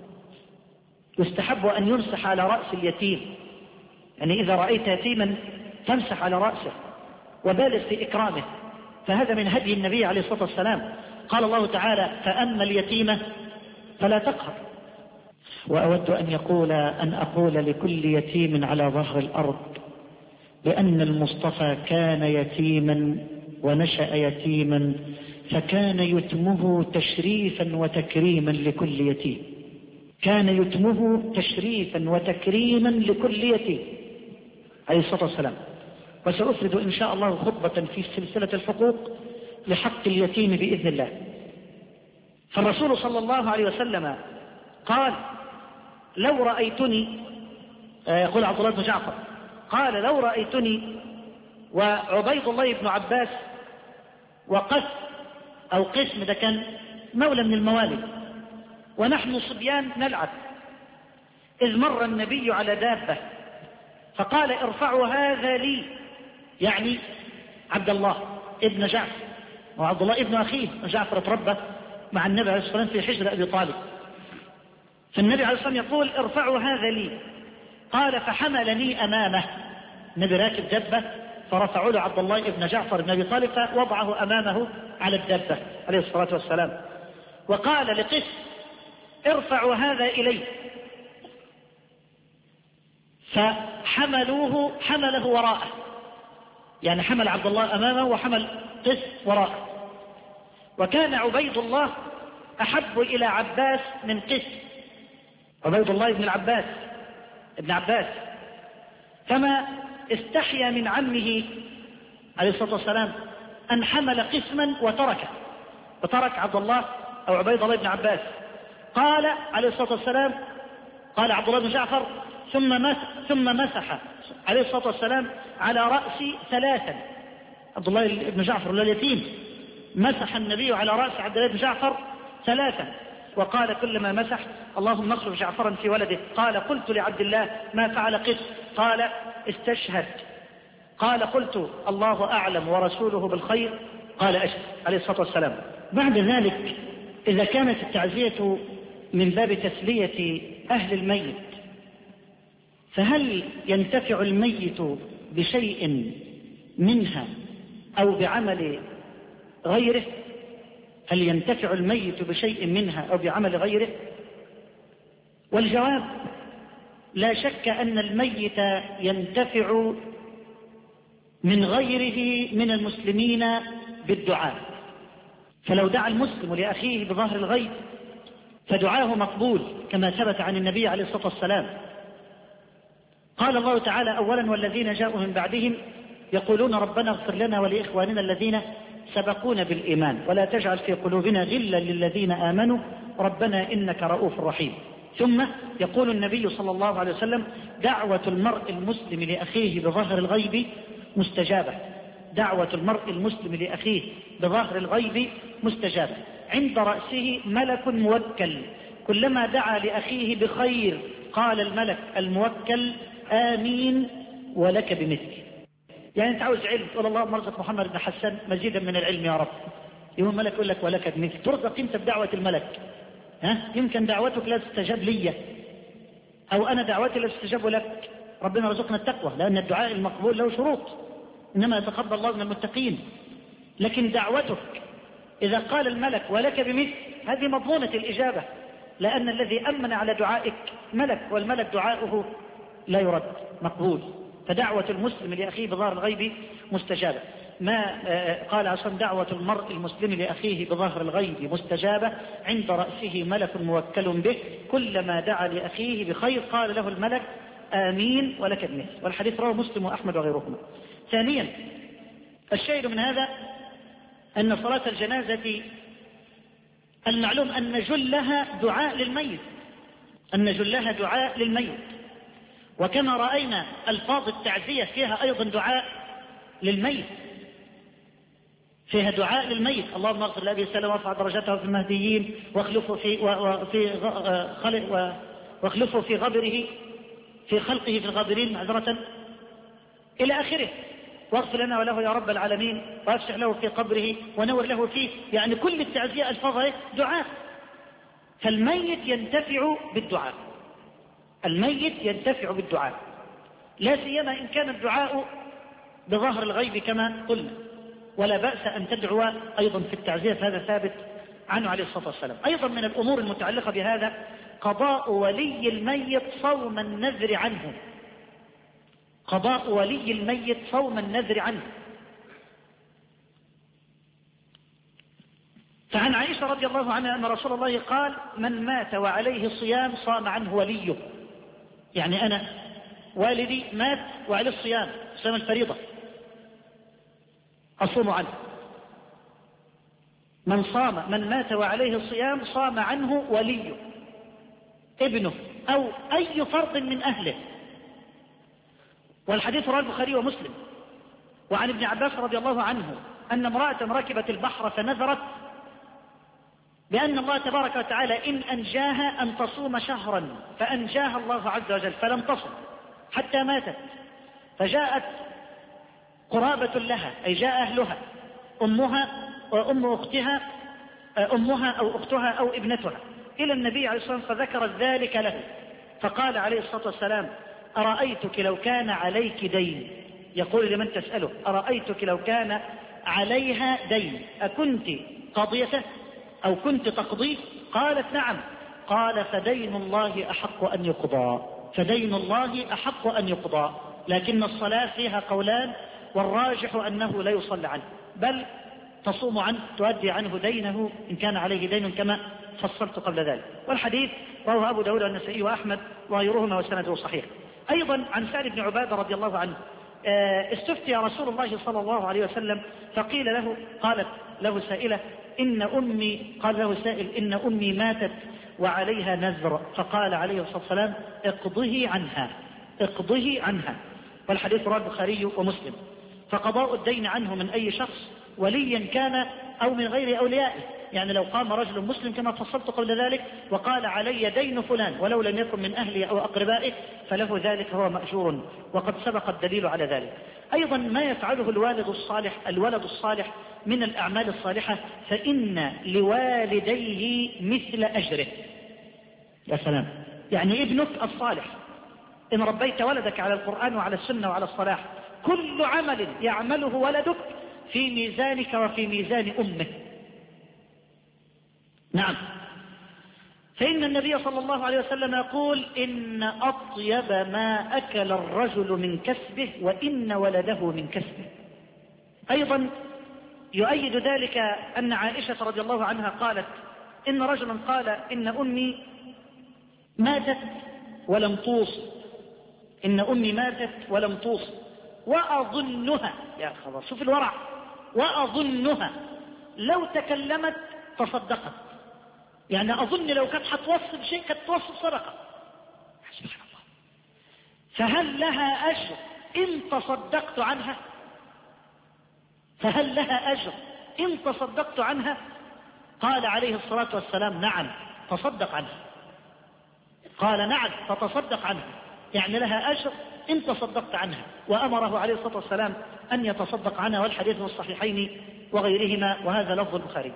يستحب أن يمسح على رأس اليتيم، يعني إذا رأيت يتيما تمسح على رأسه وبالغ في إكرامه، فهذا من هدي النبي عليه الصلاة والسلام. قال الله تعالى: فأما اليتيم فلا تقهر. وأود أن أقول لكل يتيم على ظهر الأرض بأن المصطفى كان يتيما ونشأ يتيما، فكان يتمه تشريفا وتكريما لكل يتيم. كان يتمه تشريفا وتكريما لكل يتيم عليه الصلاة والسلام. وسأفرد إن شاء الله خطبة في سلسلة الحقوق لحق اليتيم بإذن الله. فالرسول صلى الله عليه وسلم قال: لو رأيتني، يقول عبد الله بن جعفر، قال: لو رأيتني وعبيد الله بن عباس قسم ده كان مولى من الموالي، ونحن صبيان نلعب، إذ مر النبي على دابة فقال: ارفعوا هذا لي، يعني عبد الله ابن جعفر، وعبد الله ابن أخيه جعفر تربى مع النبي عليه الصلاة والسلام في حجر أبي طالب. فالنبي عليه الصلاة والسلام يقول: ارفعوا هذا لي. قال: فحملني أمامه، النبي راكب دبة فرفعوا له عبد الله ابن جعفر بن أبي طالب فوضعه أمامه على الدبة عليه الصلاة والسلام، وقال لقس: ارفعوا هذا إلي. حمله وراءه، يعني حمل عبد الله أمامه وحمل قس وراءه. وكان عبيد الله أحب إلى عباس من قس، عبيد الله ابن عباس، فما استحيا من عمه عليه الصلاة والسلام أن حمل قسما وترك عبد الله أو عبيد الله بن عباس. قال عليه الصلاة والسلام، قال عبد الله بن جعفر: ثم مسح عليه الصلاة والسلام على رأسي 3. عبد الله بن جعفر اليتيم مسح النبي على رأس عبد الله بن جعفر 3، وقال كلما مسح: اللهم اخلف جعفرا في ولده. قال: قلت لعبد الله: ما فعل قس؟ قال: استشهد. قال قلت الله أعلم ورسوله بالخير، قال أشهد عليه الصلاة والسلام. بعد ذلك إذا كانت التعزية من باب تسلية أهل الميت، فهل ينتفع الميت بشيء منها أو بعمل غيره؟ هل ينتفع الميت بشيء منها أو بعمل غيره؟ والجواب لا شك أن الميت ينتفع من غيره من المسلمين بالدعاء، فلو دعا المسلم لأخيه بظهر الغيب فدعاه مقبول كما ثبت عن النبي عليه الصلاة والسلام. قال الله تعالى أولا والذين جاءوا من بعدهم يقولون ربنا اغفر لنا ولإخواننا الذين سبقونا بالإيمان ولا تجعل في قلوبنا غلا للذين آمنوا ربنا إنك رؤوف رحيم. ثم يقول النبي صلى الله عليه وسلم دعوة المرء المسلم لأخيه بظهر الغيب مستجابة، دعوة المرء المسلم لأخيه بظهر الغيب مستجابة، عند رأسه ملك موكل كلما دعا لأخيه بخير قال الملك الموكل آمين ولك بمثل. يعني انت عاوز علم تقول اللهم ارزق محمد بن حسان مزيدا من العلم يا رب، يوم الملك يقول لك ولك بمثل، ترزق انت بدعوة الملك. يمكن دعوتك لا تستجاب لي او انا دعوتي لا تستجاب لك. ربنا رزقنا التقوى لان الدعاء المقبول له شروط، انما يتقبل الله من المتقين. لكن دعوتك اذا قال الملك ولك بمثل هذه مضمونة الاجابة، لان الذي امن على دعائك ملك، والملك دعاؤه لا يرد مقبول. فدعوة المسلم لأخيه بظهر الغيب مستجابة. ما قال عصام دعوة المرء المسلم لأخيه بظهر الغيب مستجابة عند رأسه ملك موكل به كلما دعا لأخيه بخير قال له الملك آمين ولك بمثل. والحديث رواه مسلم وأحمد وغيرهما. ثانيا الشاهد من هذا أن صلاة الجنازة المعلوم أن جلها دعاء للميت، أن جلها دعاء للميت، وكما رأينا ألفاظ التعزية فيها أيضا دعاء للميت، فيها دعاء للميت اللهم اغفر لأبي سلمة وارفع درجته في المهديين واخلفه في غبره في خلقه في الغابرين معذرة إلى آخره، واغفر لنا وله يا رب العالمين وافسح له في قبره ونور له فيه. يعني كل التعزية ألفاظها دعاء، فالميت ينتفع بالدعاء، الميت ينتفع بالدعاء، لا سيما إن كان الدعاء بظهر الغيب كما قلنا، ولا بأس أن تدعو أيضا في التعزية، هذا ثابت عنه عليه الصلاة والسلام. أيضا من الأمور المتعلقة بهذا قضاء ولي الميت صوم النذر عنه، قضاء ولي الميت صوم النذر عنه. فعن عائشة رضي الله عنها أن رسول الله قال من مات وعليه صيام صام عنه وليه. يعني أنا والدي مات وعليه الصيام، صيام الفريضة، أصوم عنه. من مات وعليه الصيام صام عنه وليه، ابنه أو أي فرد من أهله. والحديث رواه البخاري ومسلم. وعن ابن عباس رضي الله عنه أن امرأة ركبت البحر فنذرت بأن الله تبارك وتعالى إن أنجاها أن تصوم شهرا، فأنجاها الله عز وجل فلم تصم حتى ماتت، فجاءت قرابة لها أي جاء أهلها، أمها وأم أختها، أمها أو أختها أو ابنتها إلى النبي عليه الصلاة والسلام فذكرت ذلك له، فقال عليه الصلاة والسلام أرأيتك لو كان عليك دين، يقول لمن تسأله أرأيتك لو كان عليها دين أكنت قاضيته أو كنت تقضيه؟ قالت نعم. قال فدين الله أحق أن يقضى، فدين الله أحق أن يقضى، لكن الصلاة فيها قولان، والراجح أنه لا يصلى عنه بل تصوم عنه، تؤدي عنه دينه إن كان عليه دين كما فصلت قبل ذلك. والحديث رواه أبو داود والنسائي وأحمد وغيرهما وسنده صحيح. أيضا عن سعد بن عبادة رضي الله عنه استفتي رسول الله صلى الله عليه وسلم فقيل له، قالت له سائلة قال له سائل إن أمي ماتت وعليها نذر، فقال عليه الصلاة والسلام اقضه عنها، اقضه عنها. والحديث رواه البخاري ومسلم. فقضاء الدين عنه من أي شخص وليا كان أو من غير أوليائه، يعني لو قام رجل مسلم كما فصلت قبل ذلك وقال علي دين فلان ولو لم يكن من أهلي أو أقربائه فله ذلك، هو مأجور، وقد سبق الدليل على ذلك. أيضا ما يفعله الولد الصالح من الأعمال الصالحة فإن لوالديه مثل أجره. يا سلام، يعني ابنك الصالح إن ربيت ولدك على القرآن وعلى السنة وعلى الصلاح، كل عمل يعمله ولدك في ميزانك وفي ميزان أمه. نعم، فإن النبي صلى الله عليه وسلم يقول إن أطيب ما أكل الرجل من كسبه وإن ولده من كسبه. أيضا يؤيد ذلك أن عائشة رضي الله عنها قالت إن رجلا قال إن أمي ماتت ولم توصي، إن أمي ماتت ولم توصي وأظنها، يا خبر شوف الورع، وأظنها لو تكلمت تصدقت، يعني أظن لو كانت هتوصي بشيء كانت توصي صدقة. سبحان الله. فهل لها أجر إن تصدقت عنها؟ فهل لها أجر إن تصدقت عنها؟ قال عليه الصلاة والسلام نعم تصدق عنها. قال نعم فتصدق عنها، يعني لها أجر إن تصدقت عنها، وأمره عليه الصلاة والسلام أن يتصدق عنها، والحديث في الصحيحين وغيرهما، وهذا لفظ البخاري.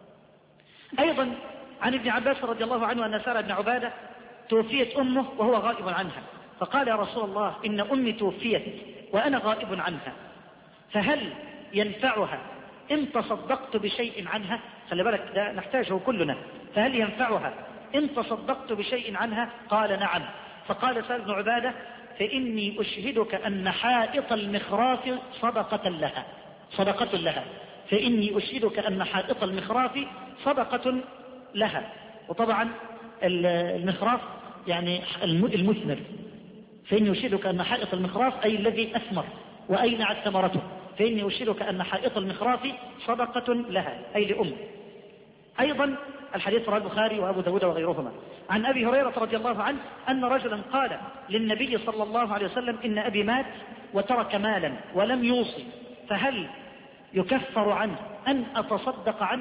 أيضا عن ابن عباس رضي الله عنه أن سارة بن عبادة توفيت أمه وهو غائب عنها، فقال يا رسول الله إن أمي توفيت وأنا غائب عنها، فهل ينفعها إن تصدقت بشيء عنها؟ خلي بالك ده نحتاجه كلنا. فهل ينفعها إن تصدقت بشيء عنها؟ قال نعم. فقال سارة بن عبادة فإني أشهدك أن حائط المخراف صدقة لها، فإني أشهدك أن حائط المخراف صدقة لها. وطبعا المخراف يعني المثمر، فإني أشهدك أن حائط المخراف أي الذي أثمر وأينعت ثمرته، فإني أشهدك أن حائط المخراف صدقة لها أي لأم. أيضا الحديث رواه البخاري وأبو داود وغيرهما. عن أبي هريرة رضي الله عنه أن رجلا قال للنبي صلى الله عليه وسلم إن أبي مات وترك مالا ولم يوصي، فهل يكفر عنه أن أتصدق عنه؟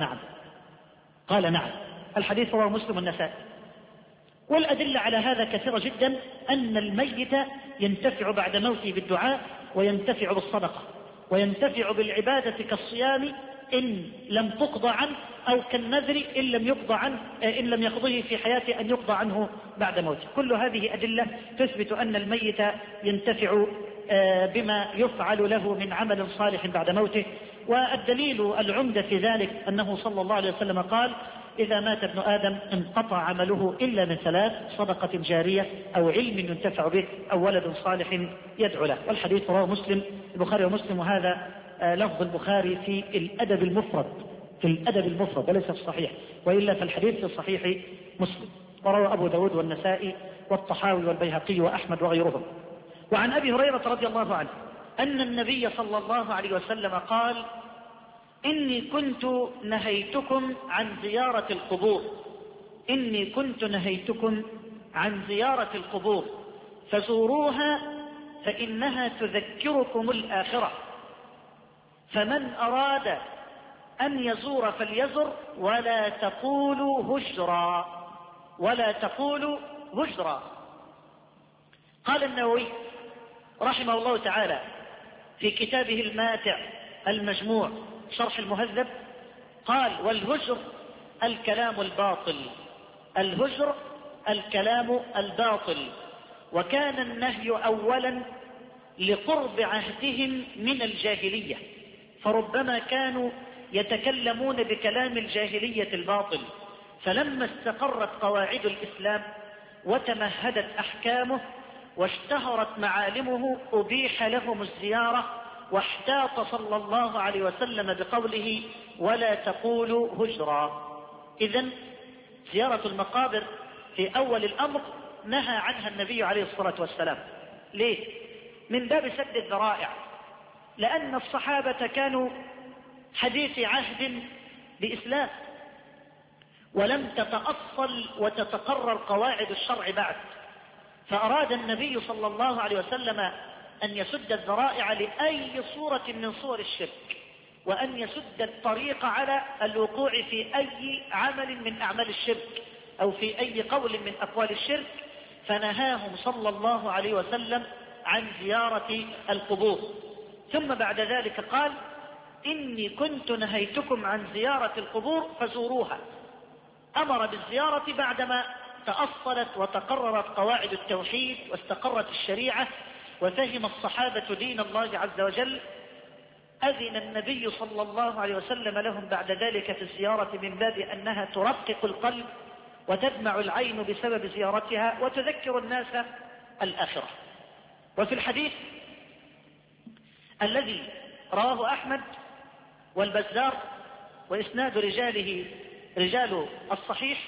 قال نعم. الحديث رواه مسلم والنسائي. والأدلة على هذا كثيرة جدا، أن الميت ينتفع بعد موته بالدعاء، وينتفع بالصدقة، وينتفع بالعبادة كالصيام إن لم تقضى عنه، أو كالنذر إن لم يقضه في حياته أن يقضى عنه بعد موته. كل هذه أدلة تثبت أن الميت ينتفع بما يفعل له من عمل صالح بعد موته. والدليل العمدة في ذلك أنه صلى الله عليه وسلم قال إذا مات ابن آدم انقطع عمله إلا من ثلاث: صدقة جارية أو علم ينتفع به أو ولد صالح يدعو له. والحديث رواه مسلم، البخاري ومسلم، وهذا لفظ البخاري في الأدب المفرد وليس في الصحيح، وإلا فالحديث في صحيح مسلم. وروى أبو داود والنسائي والطحاوي والبيهقي وأحمد وغيرهم. وعن أبي هريرة رضي الله عنه أن النبي صلى الله عليه وسلم قال إني كنت نهيتكم عن زيارة القبور فزوروها فإنها تذكركم الآخرة، فمن أراد أن يزور فليزر ولا تقولوا هجرا. قال النووي رحمه الله تعالى في كتابه الماتع المجموع شرح المهذب، قال والهجر الكلام الباطل، وكان النهي أولا لقرب عهدهم من الجاهلية، فربما كانوا يتكلمون بكلام الجاهلية الباطل، فلما استقرت قواعد الإسلام وتمهدت أحكامه واشتهرت معالمه أبيح لهم الزيارة، واحتاط صلى الله عليه وسلم بقوله ولا تقولوا هجرا. إذن زيارة المقابر في أول الأمر نهى عنها النبي عليه الصلاة والسلام. ليه؟ من باب سد الذرائع، لأن الصحابة كانوا حديث عهد بإسلام، ولم تتأصل وتتقرر قواعد الشرع بعد، فأراد النبي صلى الله عليه وسلم أن يسد الذرائع لأي صورة من صور الشرك، وأن يسد الطريق على الوقوع في أي عمل من أعمال الشرك أو في أي قول من أقوال الشرك، فنهاهم صلى الله عليه وسلم عن زيارة القبور. ثم بعد ذلك قال إني كنت نهيتكم عن زيارة القبور فزوروها. أمر بالزيارة بعدما تأصلت وتقررت قواعد التوحيد واستقرت الشريعة وفهم الصحابة دين الله عز وجل. أذن النبي صلى الله عليه وسلم لهم بعد ذلك في الزيارة من باب أنها ترقق القلب وتدمع العين بسبب زيارتها وتذكر الناس الآخرة. وفي الحديث الذي رواه أحمد والبزار وإسناد رجاله رجال الصحيح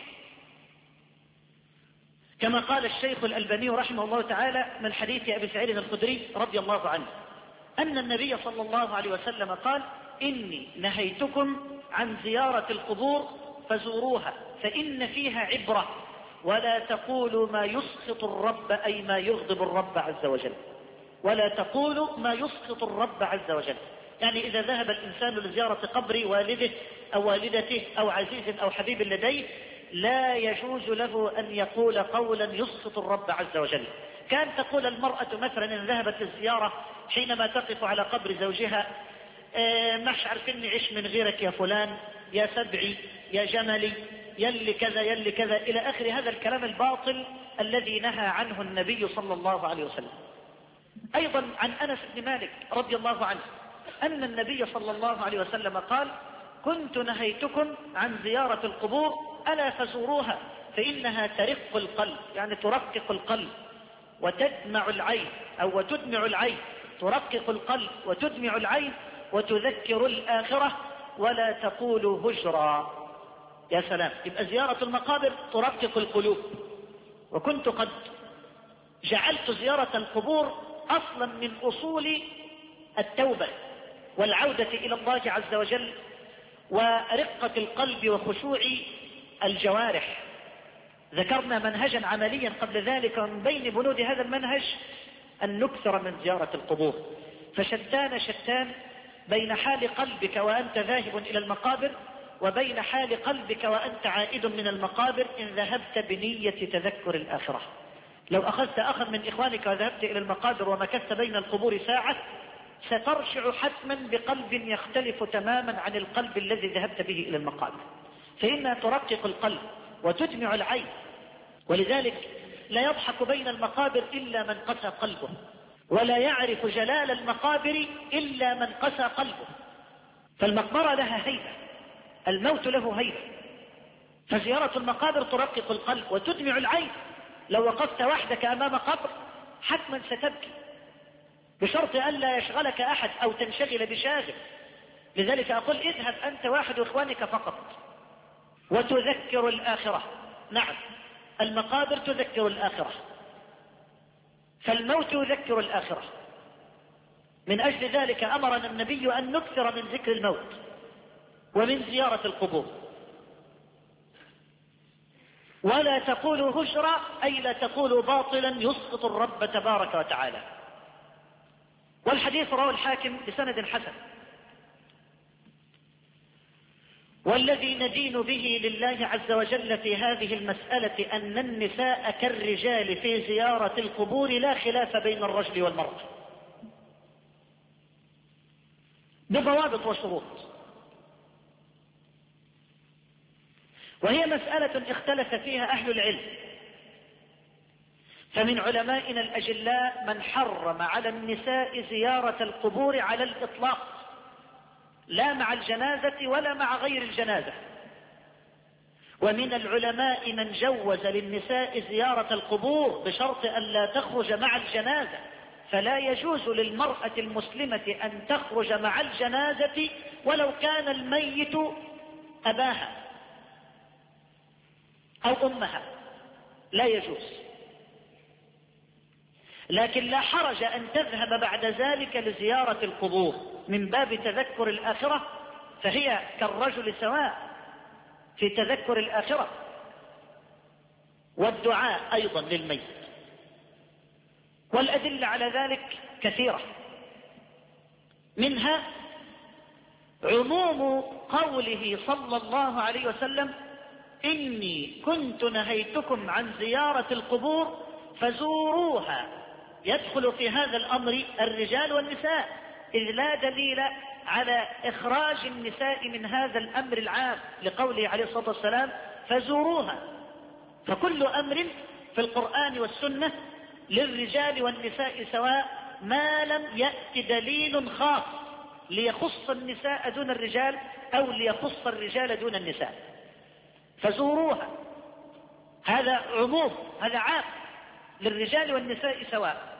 كما قال الشيخ الألباني رحمه الله تعالى من حديث أبي سعيد الخدري رضي الله عنه أن النبي صلى الله عليه وسلم قال إني نهيتكم عن زيارة القبور فزوروها فإن فيها عبرة ولا تقولوا ما يسخط الرب أي ما يغضب الرب عز وجل. ولا تقولوا ما يسخط الرب عز وجل، يعني إذا ذهب الإنسان لزيارة قبر والده أو والدته أو عزيز أو حبيب لديه لا يجوز له أن يقول قولا يسخط الرب عز وجل. كان تقول المرأة مثلا إن ذهبت للزيارة حينما تقف على قبر زوجها مش عارفين نعيش من غيرك يا فلان، يا سبعي، يا جملي، يلي كذا يلي كذا إلى آخر هذا الكلام الباطل الذي نهى عنه النبي صلى الله عليه وسلم. أيضا عن أنس بن مالك رضي الله عنه أن النبي صلى الله عليه وسلم قال كنت نهيتكم عن زيارة القبور ألا فزوروها فإنها ترق القلب، يعني ترقق القلب وتدمع العين أو وتدمع العين، ترقق القلب وتدمع العين وتذكر الآخرة ولا تقولوا هجرا. يا سلام، يبقى زيارة المقابر ترقق القلوب. وكنت قد جعلت زيارة القبور أصلا من أصول التوبة والعودة إلى الله عز وجل ورقة القلب وخشوع الجوارح. ذكرنا منهجا عمليا قبل ذلك، ومن بين بنود هذا المنهج أن نكثر من زيارة القبور. فشتان بين حال قلبك وأنت ذاهب إلى المقابر وبين حال قلبك وأنت عائد من المقابر إن ذهبت بنية تذكر الآخرة. لو أخذت أخا من إخوانك وذهبت إلى المقابر ومكثت بين القبور ساعة سترجع حتما بقلب يختلف تماما عن القلب الذي ذهبت به إلى المقابر، فإنها ترقق القلب وتدمع العين. ولذلك لا يضحك بين المقابر إلا من قسى قلبه، ولا يعرف جلال المقابر إلا من قسى قلبه. فالمقبرة لها هيبة، الموت له هيبة، فزيارة المقابر ترقق القلب وتدمع العين. لو وقفت وحدك أمام قبر حتما ستبكي، بشرط أن لا يشغلك أحد أو تنشغل بشاغل. لذلك أقول اذهب أنت واحد وإخوانك فقط وتذكر الآخرة. نعم، المقابر تذكر الآخرة، فالموت يذكر الآخرة. من أجل ذلك أمرنا النبي أن نكثر من ذكر الموت ومن زيارة القبور. ولا تقولوا هجرا أي لا تقولوا باطلا يسقط الرب تبارك وتعالى. والحديث رواه الحاكم بسند حسن. والذي ندين به لله عز وجل في هذه المسألة أن النساء كالرجال في زيارة القبور لا خلاف بين الرجل والمرأة بضوابط وشروط. وهي مسألة اختلف فيها أهل العلم، فمن علمائنا الأجلاء من حرم على النساء زيارة القبور على الإطلاق، لا مع الجنازة ولا مع غير الجنازة. ومن العلماء من جوز للنساء زيارة القبور بشرط أن لا تخرج مع الجنازة، فلا يجوز للمرأة المسلمة أن تخرج مع الجنازة ولو كان الميت أباها أو أمها، لا يجوز. لكن لا حرج أن تذهب بعد ذلك لزيارة القبور من باب تذكر الآخرة، فهي كالرجل سواء في تذكر الآخرة والدعاء أيضا للميت. والأدلة على ذلك كثيرة، منها عموم قوله صلى الله عليه وسلم إني كنت نهيتكم عن زيارة القبور فزوروها يدخل في هذا الأمر الرجال والنساء، إذ لا دليل على إخراج النساء من هذا الأمر العام، لقوله عليه الصلاة والسلام فزوروها. فكل أمر في القرآن والسنة للرجال والنساء سواء، ما لم يأتي دليل خاص ليخص النساء دون الرجال أو ليخص الرجال دون النساء. فزوروها هذا عموم، هذا عام للرجال والنساء سواء.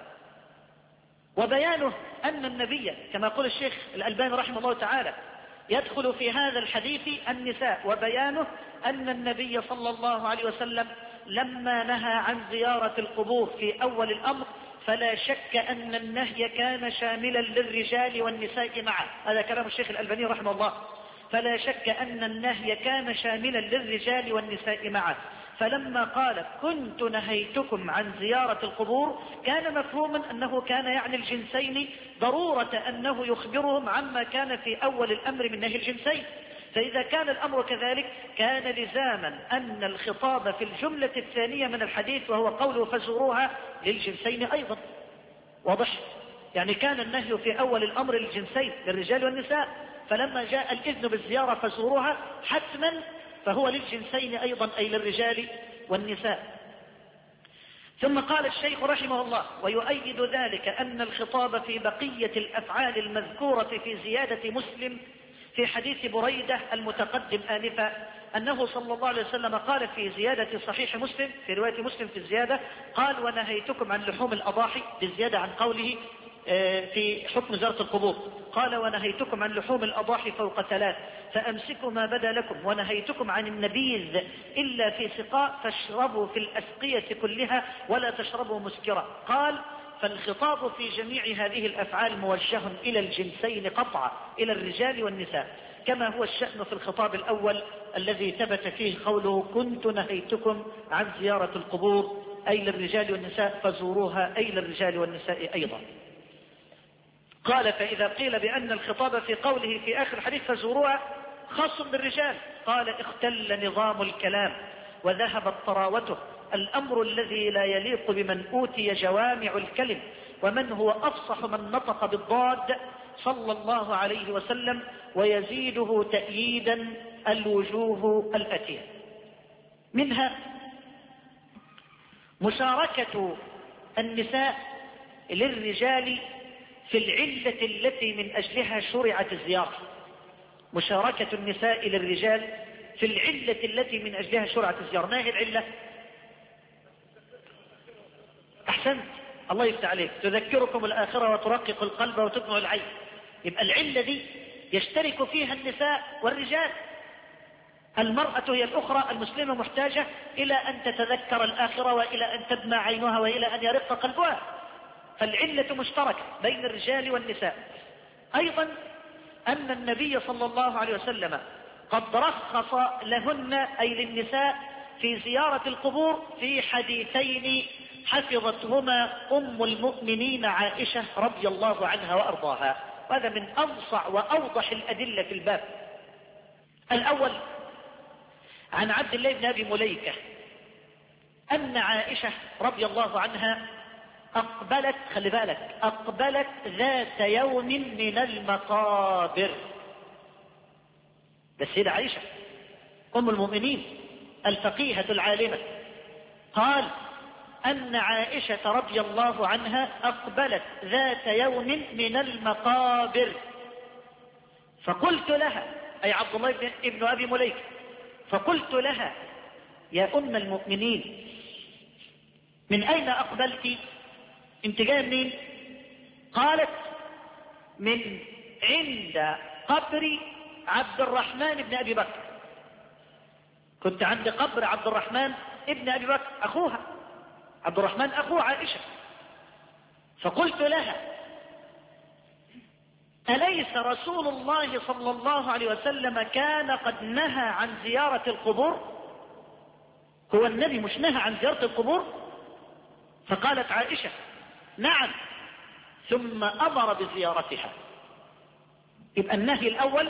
وبيانه أن النبي كما يقول الشيخ الألباني رحمه الله تعالى يدخل في هذا الحديث النساء، وبيانه أن النبي صلى الله عليه وسلم لما نهى عن زيارة القبور في أول الأمر فلا شك أن النهي كان شاملا للرجال والنساء معه. هذا كلام الشيخ الألباني رحمه الله. فلا شك أن النهي كان شاملا للرجال والنساء معه، فلما قال كنت نهيتكم عن زيارة القبور كان مفهوما أنه كان يعني الجنسين، ضرورة أنه يخبرهم عما كان في أول الأمر من نهي الجنسين. فإذا كان الأمر كذلك كان لزاما أن الخطاب في الجملة الثانية من الحديث وهو قوله فزوروها للجنسين أيضا. واضح؟ يعني كان النهي في أول الأمر للجنسين للرجال والنساء، فلما جاء الإذن بالزيارة فزوروها حتما فهو للجنسين أيضا، أي للرجال والنساء. ثم قال الشيخ رحمه الله ويؤيد ذلك أن الخطاب في بقية الأفعال المذكورة في زيادة مسلم في حديث بريدة المتقدم آنفا أنه صلى الله عليه وسلم قال في زيادة صحيح مسلم في رواية مسلم في الزيادة قال ونهيتكم عن لحوم الأضاحي، بالزيادة عن قوله في حكم زيارة القبور قال ونهيتكم عن لحوم الأضاحي فوق 3 فأمسكوا ما بدا لكم، ونهيتكم عن النبيذ إلا في سقاء فاشربوا في الأسقية كلها ولا تشربوا مسكرا. قال فالخطاب في جميع هذه الأفعال موجه إلى الجنسين قطعا، إلى الرجال والنساء، كما هو الشأن في الخطاب الأول الذي ثبت فيه قوله كنت نهيتكم عن زيارة القبور أي للرجال والنساء فزوروها أي للرجال والنساء أيضا. قال فإذا قيل بأن الخطاب في قوله في آخر الحديث فزوروها خاص بالرجال قال اختل نظام الكلام وذهبت طراوته، الأمر الذي لا يليق بمن أوتي جوامع الكلم ومن هو أفصح من نطق بالضاد صلى الله عليه وسلم، ويزيده تأييدا الوجوه الأتية. منها مشاركة النساء للرجال في العلة التي من أجلها شرعت الزيارة. مشاركة النساء للرجال في العلة التي من أجلها شرعت الزيارة. ما هي العلة؟ أحسنت، الله يفتح عليك، تذكركم الآخرة وترقق القلب وتدمع العين. يبقى العلة دي يشترك فيها النساء والرجال. المرأة هي الأخرى المسلمة محتاجة إلى أن تتذكر الآخرة وإلى أن تدمع عينها وإلى أن يرق قلبها، فالعلة مشتركة بين الرجال والنساء. أيضا أن النبي صلى الله عليه وسلم قد رخص لهن أي للنساء في زيارة القبور في حديثين حفظتهما أم المؤمنين عائشة رضي الله عنها وأرضاها، وهذا من أوسع وأوضح الأدلة في الباب. الأول عن عبد الله بن أبي مليكة أن عائشة رضي الله عنها أقبلت، خلي بالك، أقبلت ذات يوم من المقابر. بس هي عائشة أم المؤمنين الفقيهة العالمة. قال أن عائشة رضي الله عنها أقبلت ذات يوم من المقابر فقلت لها، أي عبد الله بن أبي مليكة، فقلت لها يا أم المؤمنين من أين أقبلت؟ انت جايه منين؟ قالت من عند قبر عبد الرحمن بن أبي بكر. كنت عند قبر عبد الرحمن ابن أبي بكر أخوها، عبد الرحمن أخو عائشة. فقلت لها أليس رسول الله صلى الله عليه وسلم كان قد نهى عن زيارة القبور؟ هو النبي مش نهى عن زيارة القبور؟ فقالت عائشة نعم، ثم أمر بزيارتها. يبقى النهي الأول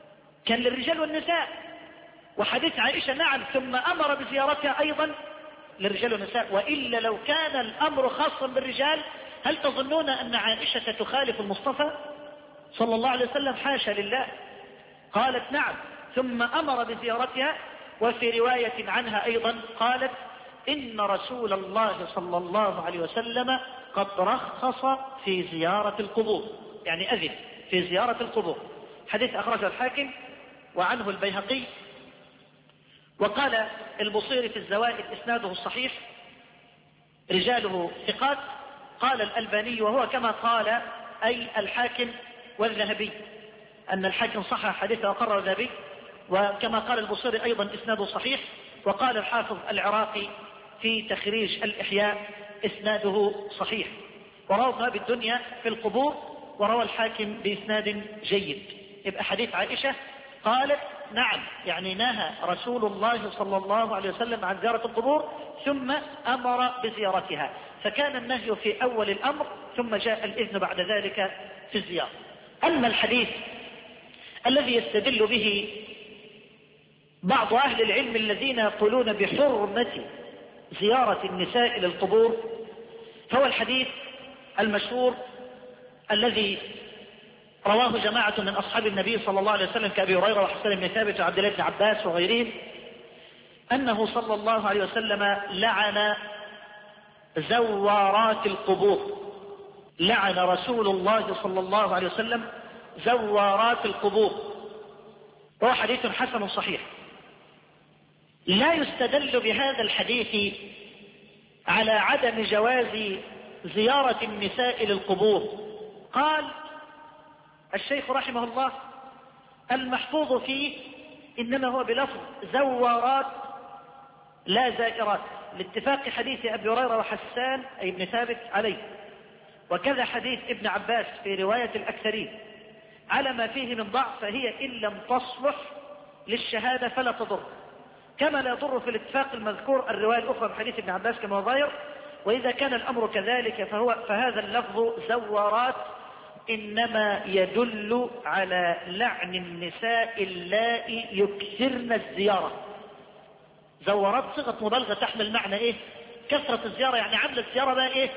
كان للرجال والنساء، وحديث عائشة نعم ثم أمر بزيارتها أيضا للرجال والنساء، وإلا لو كان الأمر خاصا بالرجال هل تظنون أن عائشة تخالف المصطفى صلى الله عليه وسلم؟ حاشا لله. قالت نعم، ثم أمر بزيارتها. وفي رواية عنها أيضا قالت إن رسول الله صلى الله عليه وسلم قد رخص في زيارة القبور، يعني أذن في زيارة القبور. حديث أخرجه الحاكم وعنه البيهقي. وقال البصيري في الزوائد إسناده الصحيح، رجاله ثقات. قال الألباني وهو كما قال أي الحاكم والذهبي، أن الحاكم صحح حديثه وقرر الذهبي، وكما قال البصيري أيضا إسناده صحيح. وقال الحافظ العراقي في تخريج الإحياء إسناده صحيح. وروى ابن أبي الدنيا في القبور، وروى الحاكم بإسناد جيد. يبقى حديث عائشة قالت نعم، يعني نهى رسول الله صلى الله عليه وسلم عن زيارة القبور ثم أمر بزيارتها، فكان النهي في أول الأمر ثم جاء الإذن بعد ذلك في الزيارة. أما الحديث الذي يستدل به بعض أهل العلم الذين يقولون بحرمة زيارة النساء للقبور، فهو الحديث المشهور الذي رواه جماعة من أصحاب النبي صلى الله عليه وسلم كأبي هريرة وحسن بن ثابت وعبد الله بن عباس وغيرهم، أنه صلى الله عليه وسلم لعن زوارات القبور. لعن رسول الله صلى الله عليه وسلم زوارات القبور، وهو حديث حسن صحيح. لا يستدل بهذا الحديث على عدم جواز زيارة النساء للقبور. قال الشيخ رحمه الله المحفوظ فيه إنما هو بلفظ زوارات لا زائرات، لاتفاق حديث أبي هريرة وحسان أي ابن ثابت عليه، وكذا حديث ابن عباس في رواية الأكثرين. على ما فيه من ضعف فهي إن لم تصلح للشهادة فلا تضر، كما لا يضر في الاتفاق المذكور الرواية الأخرى من حديث ابن عباس كما هو ظاهر. وإذا كان الأمر كذلك فهذا اللفظ زوارات إنما يدل على لعن النساء اللائي يكثرن الزيارة. زوارات صيغة مبالغة تحمل معنى إيه؟ كثرة الزيارة، يعني عملت الزيارة بقى إيه؟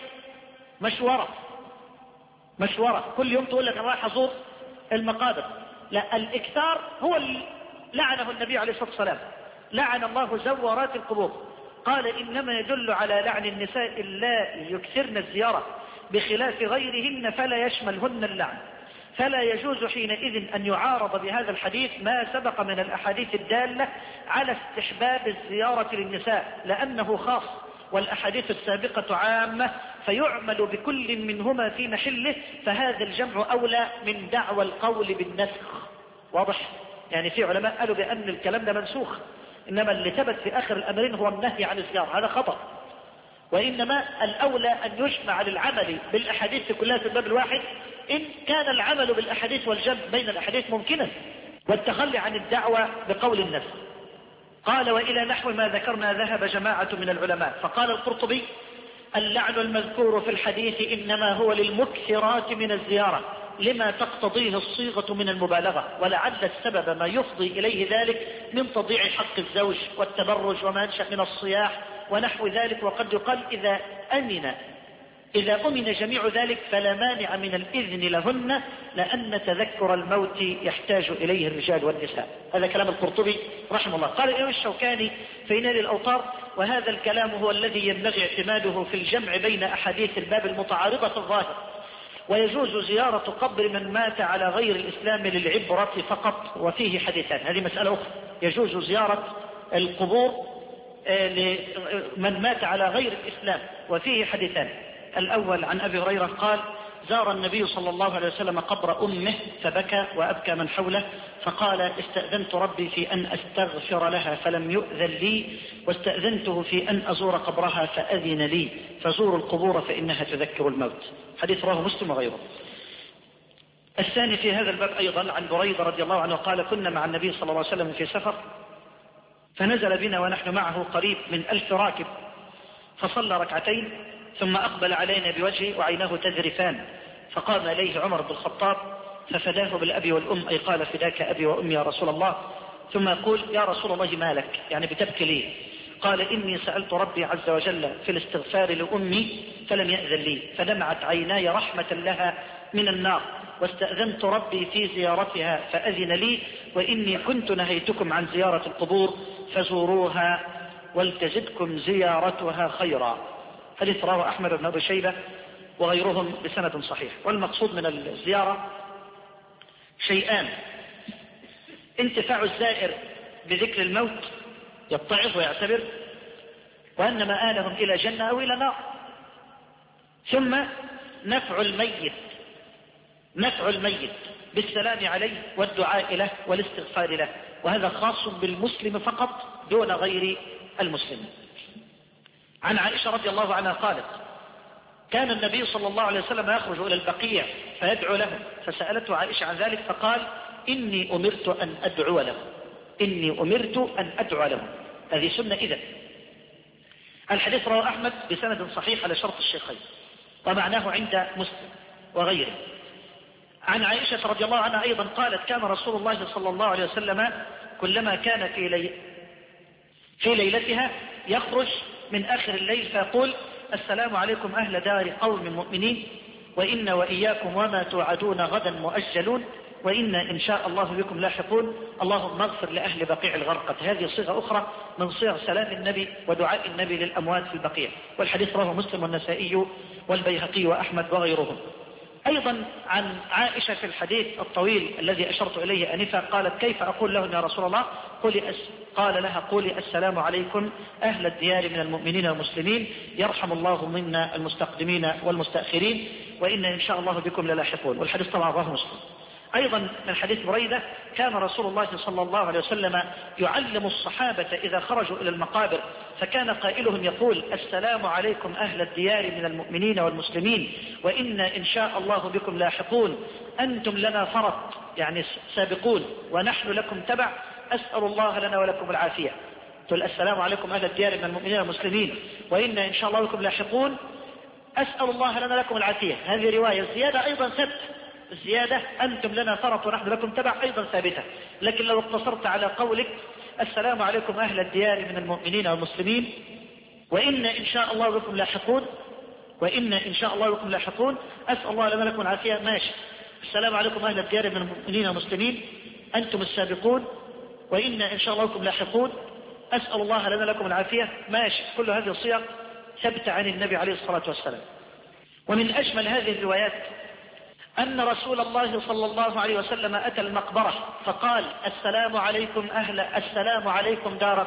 مشورة كل يوم تقول لك أنا رايح أزور المقابر. لا، الإكثار هو اللي لعنه النبي عليه الصلاة والسلام، لعن الله زوارات القبور. قال إنما يدل على لعن النساء اللائي يكثرن الزيارة بخلاف غيرهن فلا يشملهن اللعن. فلا يجوز حينئذ أن يعارض بهذا الحديث ما سبق من الأحاديث الدالة على استحباب الزيارة للنساء، لأنه خاص والأحاديث السابقة عامة، فيعمل بكل منهما في محله، فهذا الجمع أولى من دعوى القول بالنسخ. واضح؟ يعني في علماء قالوا بأن الكلام ده منسوخ، إنما اللي ثبت في آخر الأمرين هو النهي عن الزيارة، هذا خطأ. وإنما الأولى أن يجمع للعمل بالأحاديث كلها في الباب الواحد إن كان العمل بالأحاديث والجمع بين الأحاديث ممكنا، والتخلي عن الدعوة بقول النفس. قال وإلى نحو ما ذكرنا ذهب جماعة من العلماء. فقال القرطبي اللعن المذكور في الحديث إنما هو للمكثرات من الزيارة لما تقتضيه الصيغة من المبالغة، ولعل السبب ما يفضي إليه ذلك من تضييع حق الزوج والتبرج وما ينشأ من الصياح ونحو ذلك. وقد يقال إذا أمن جميع ذلك فلا مانع من الإذن لهن، لأن تذكر الموت يحتاج إليه الرجال والنساء. هذا كلام القرطبي رحمه الله. قال الإمام الشوكاني في نيل الأوطار وهذا الكلام هو الذي ينبغي اعتماده في الجمع بين أحاديث الباب المتعارضة في الظاهر. ويجوز زيارة قبر من مات على غير الإسلام للعبرة فقط، وفيه حديثان. هذه مسألة أخرى، يجوز زيارة القبور لمن مات على غير الإسلام، وفيه حديثان. الأول عن أبي هريرة قال زار النبي صلى الله عليه وسلم قبر أمه فبكى وأبكى من حوله، فقال استأذنت ربي في أن أستغفر لها فلم يؤذن لي، واستأذنته في أن أزور قبرها فأذن لي، فزوروا القبور فإنها تذكر الموت. حديث رواه مسلم وغيره. الثاني في هذا الباب أيضا عن بريدة رضي الله عنه قال كنا مع النبي صلى الله عليه وسلم في سفر، فنزل بنا ونحن معه قريب من 1000 راكب، فصلى ركعتين ثم أقبل علينا بوجهه وعيناه تذرفان، فقام إليه عمر بن الخطاب ففداه بالأبي والأم، أي قال فداك أبي وأمي يا رسول الله، ثم يقول يا رسول الله مالك، يعني بتبكي ليه؟ قال إني سألت ربي عز وجل في الاستغفار لأمي فلم يأذن لي، فدمعت عيناي رحمة لها من النار، واستأذنت ربي في زيارتها فأذن لي، وإني كنت نهيتكم عن زيارة القبور فزوروها ولتزدكم زيارتها خيرا. حديث رواه أحمد بن أبي شيبة وغيرهم بسند صحيح. والمقصود من الزيارة شيئان: انتفاع الزائر بذكر الموت يتعظ ويعتبر وأن مآلهم إلى جنة أو إلى نار، ثم نفع الميت بالسلام عليه والدعاء له والاستغفار له، وهذا خاص بالمسلم فقط دون غير المسلم. عن عائشة رضي الله عنها قالت: كان النبي صلى الله عليه وسلم يخرج إلى البقيع فيدعو لهم، فسألته عائشة عن ذلك فقال: إني أمرت أن أدعو لهم. هذه سنة إذن. الحديث رواه أحمد بسند صحيح على شرط الشيخين، ومعناه عند مسلم وغيره. عن عائشة رضي الله عنها أيضا قالت: كان رسول الله صلى الله عليه وسلم كلما كان في ليلتها يخرج من آخر الليل فيقول: السلام عليكم أهل دار قوم مؤمنين، وإن وإياكم وما توعدون غدا مؤجلون، وإن إن شاء الله بكم لاحقون، اللهم اغفر لأهل بقيع الغرقد. هذه صيغة أخرى من صيغ سلام النبي ودعاء النبي للأموات في البقيع. والحديث رواه مسلم والنسائي والبيهقي وأحمد وغيرهم. أيضا عن عائشة في الحديث الطويل الذي أشرت إليه آنفا قالت: كيف أقول لهم يا رسول الله؟ قال لها: قولي السلام عليكم أهل الديار من المؤمنين والمسلمين، يرحم الله منا المستقدمين والمستأخرين، وإن إن شاء الله بكم للاحقون. والحديث طبعا رواه مسلم. أيضا من حديث بريدة: كان رسول الله صلى الله عليه وسلم يعلم الصحابة إذا خرجوا إلى المقابر، فكان قائلهم يقول: السلام عليكم أهل الديار من المؤمنين والمسلمين، وإن إن شاء الله بكم لاحقون، أنتم لنا فرط يعني سابقون، ونحن لكم تبع، أسأل الله لنا ولكم العافية. تقول السلام عليكم أهل الديار من المؤمنين والمسلمين، وإن إن شاء الله بكم لاحقون، أسأل الله لنا ولكم العافية. هذه رواية. الزيادة أيضا ثبت، الزيادة أنتم لنا فرط ونحن لكم تبع أيضا ثابتة. لكن لو اقتصرت على قولك السلام عليكم أهل الديار من المؤمنين والمسلمين، وإن إن شاء الله بكم لاحقون، أسأل الله لنا ولكم العافية، ماشي. السلام عليكم أهل الديار من المؤمنين والمسلمين، أنتم السابقون، وإن إن شاء الله بكم لاحقون، أسأل الله لنا ولكم العافية، ماشي. كل هذه الصيغ ثبت عن النبي عليه الصلاة والسلام. ومن أجمل هذه الروايات أن رسول الله صلى الله عليه وسلم أتى المقبرة فقال: السلام عليكم دار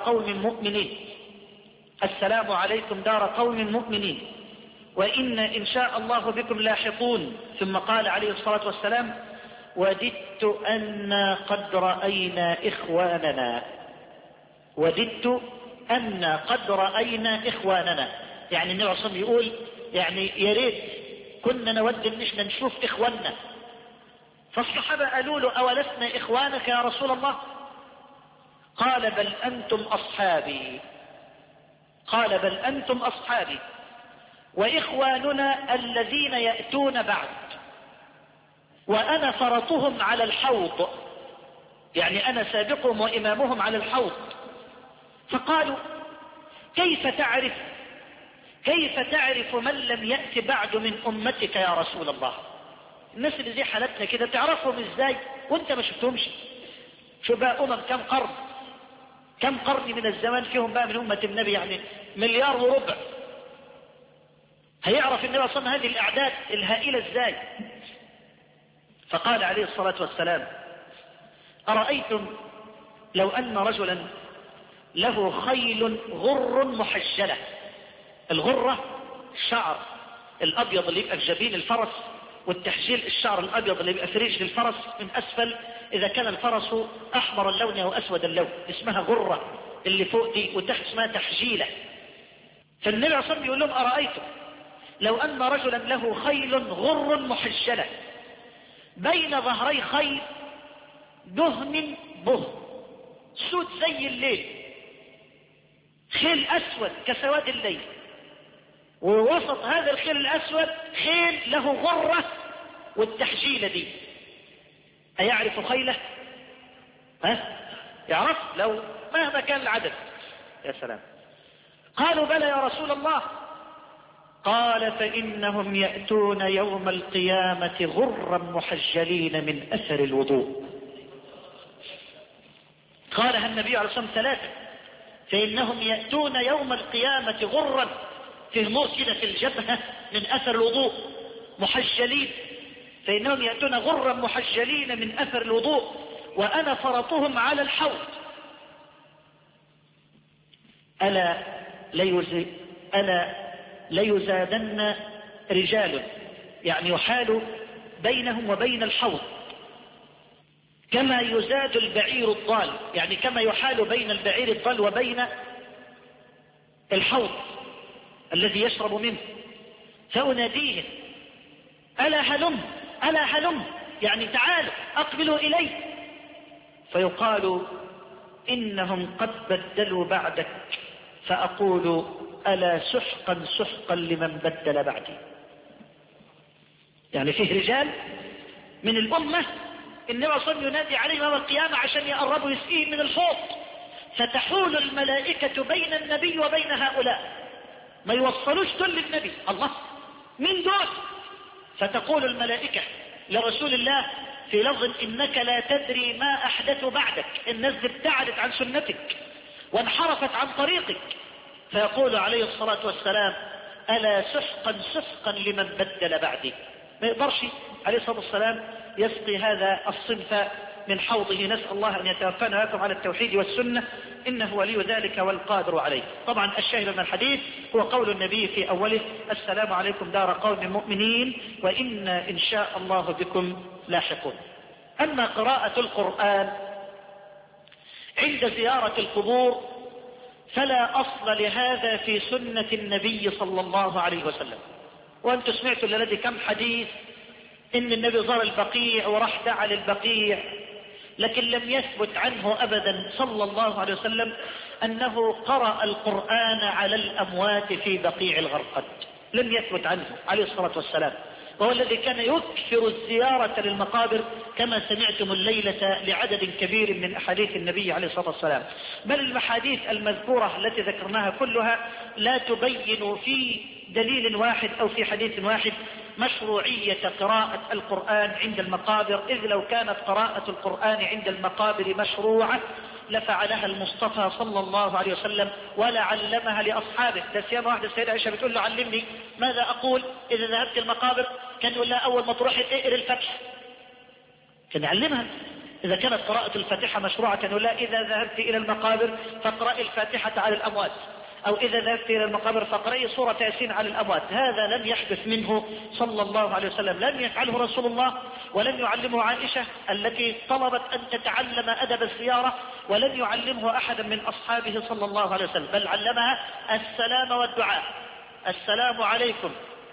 قوم مؤمنين، وإن إن شاء الله بكم لاحقون. ثم قال عليه الصلاة والسلام: وددت أن قد رأينا إخواننا. يعني النبي صلى الله عليه وسلم يقول يعني يا ريت كنا نود ان احنا نشوف إخواننا. فالصحابة قالوا له: أولسنا إخوانك يا رسول الله؟ قال: بل أنتم أصحابي وإخواننا الذين يأتون بعد، وأنا فرطهم على الحوض، يعني أنا سابقهم وإمامهم على الحوض. فقالوا: كيف تعرف من لم يأت بعد من أمتك يا رسول الله؟ الناس اللي زي حالتنا كده تعرفهم ازاي وانت ما شفتهمش؟ شو بقى كم قرن من الزمان فيهم بقى من أمة النبي؟ يعني 1.25 مليار. هيعرف النبي صلى الله عليه وسلم هذه الأعداد الهائلة ازاي؟ فقال عليه الصلاة والسلام: أرأيتم لو أن رجلا له خيل غر محجلة. الغرة الشعر الأبيض اللي يبقى في جبين الفرس، والتحجيل الشعر الأبيض اللي يبقى في رجل الفرس من أسفل إذا كان الفرس أحمر اللون أو أسود اللون، اسمها غرة اللي فوق دي، وتحت اسمها تحجيلة. فالنبي صلى الله عليه وسلم يقول لهم: أرأيتم لو أن رجلا له خيل غر محجلة بين ظهري خيل دهن بهن، سود زي الليل، خيل أسود كسواد الليل، ووسط هذا الخيل الأسود خيل له غرة والتحجيلة دي، أيعرف خيله؟ يعرف لو مهما كان العدد. يا سلام. قالوا بلى يا رسول الله. قال فإنهم يأتون يوم القيامة غرا محجلين من أثر الوضوء. قالها النبي عليه الصلاة والسلام 3، فإنهم يأتون يوم القيامة غرا، في نور كده في الجبهة من أثر الوضوء، محجلين، فإنهم يأتون غرا محجلين من أثر الوضوء، وأنا فرطهم على الحوض. ألا ليزادن رجال، يعني يحال بينهم وبين الحوض كما يزاد البعير الضال، يعني كما يحال بين البعير الضال وبين الحوض الذي يشرب منه. فأناديهم ألا هلم ألا هلم، يعني تعالوا أقبلوا إلي. فيقال إنهم قد بدلوا بعدك، فأقول ألا سحقا سحقا لمن بدل بعدي. يعني فيه رجال من الأمة النبي صلى الله عليه وسلم ينادي عليهم يوم القيامة عشان يقربوا يسقيهم من الحوض، فتحول الملائكة بين النبي وبين هؤلاء، ما يوصلوش دول للنبي. الله، من دول؟ فتقول الملائكة لرسول الله في لفظ إنك لا تدري ما أحدث بعدك، الناس ابتعدت عن سنتك وانحرفت عن طريقك. فيقول عليه الصلاة والسلام ألا سحقا سحقا لمن بدل بعدي. ما يقدرش عليه الصلاة والسلام يسقي هذا الصنف من حوضه. نسأل الله أن يتوفانا ويكم على التوحيد والسنة، إنه ولي ذلك والقادر عليه. طبعا الشاهد من الحديث هو قول النبي في أوله السلام عليكم دار قوم مؤمنين وإنا إن شاء الله بكم لاحقون. أما قراءة القرآن عند زيارة القبور فلا أصل لهذا في سنة النبي صلى الله عليه وسلم. وأنتم سمعتوا لدي كم حديث إن النبي زار البقيع وراح دعا للبقيع، لكن لم يثبت عنه أبدا صلى الله عليه وسلم أنه قرأ القرآن على الأموات في بقيع الغرقد، لم يثبت عنه عليه الصلاة والسلام. وهو الذي كان يكثر الزيارة للمقابر كما سمعتم الليلة لعدد كبير من أحاديث النبي عليه الصلاة والسلام. بل المحاديث المذكورة التي ذكرناها كلها لا تبين في دليل واحد أو في حديث واحد مشروعية قراءة القرآن عند المقابر، إذ لو كانت قراءة القرآن عند المقابر مشروعة لفعلها المصطفى صلى الله عليه وسلم ولعلمها لأصحابه. ده سيما واحدة السيدة عائشة بتقول له علمني ماذا أقول إذا ذهبت المقابر، كان يقول لها أول ما تروحي اقري الفتح، كان يعلمها. إذا كانت قراءة الفاتحة مشروعة كان يقول لها إذا ذهبت إلى المقابر فاقرأي الفاتحة على الأموات، أو إذا ذهبت إلى المقابر فاقرأي سورة ياسين على الأموات. هذا لم يحدث منه صلى الله عليه وسلم، لم يفعله رسول الله، ولم يعلمه عائشة التي طلبت أن تتعلم أدب الزيارة، ولم يعلمه أحدا من أصحابه صلى الله عليه وسلم، بل علمها السلام والدعاء. السلام عليكم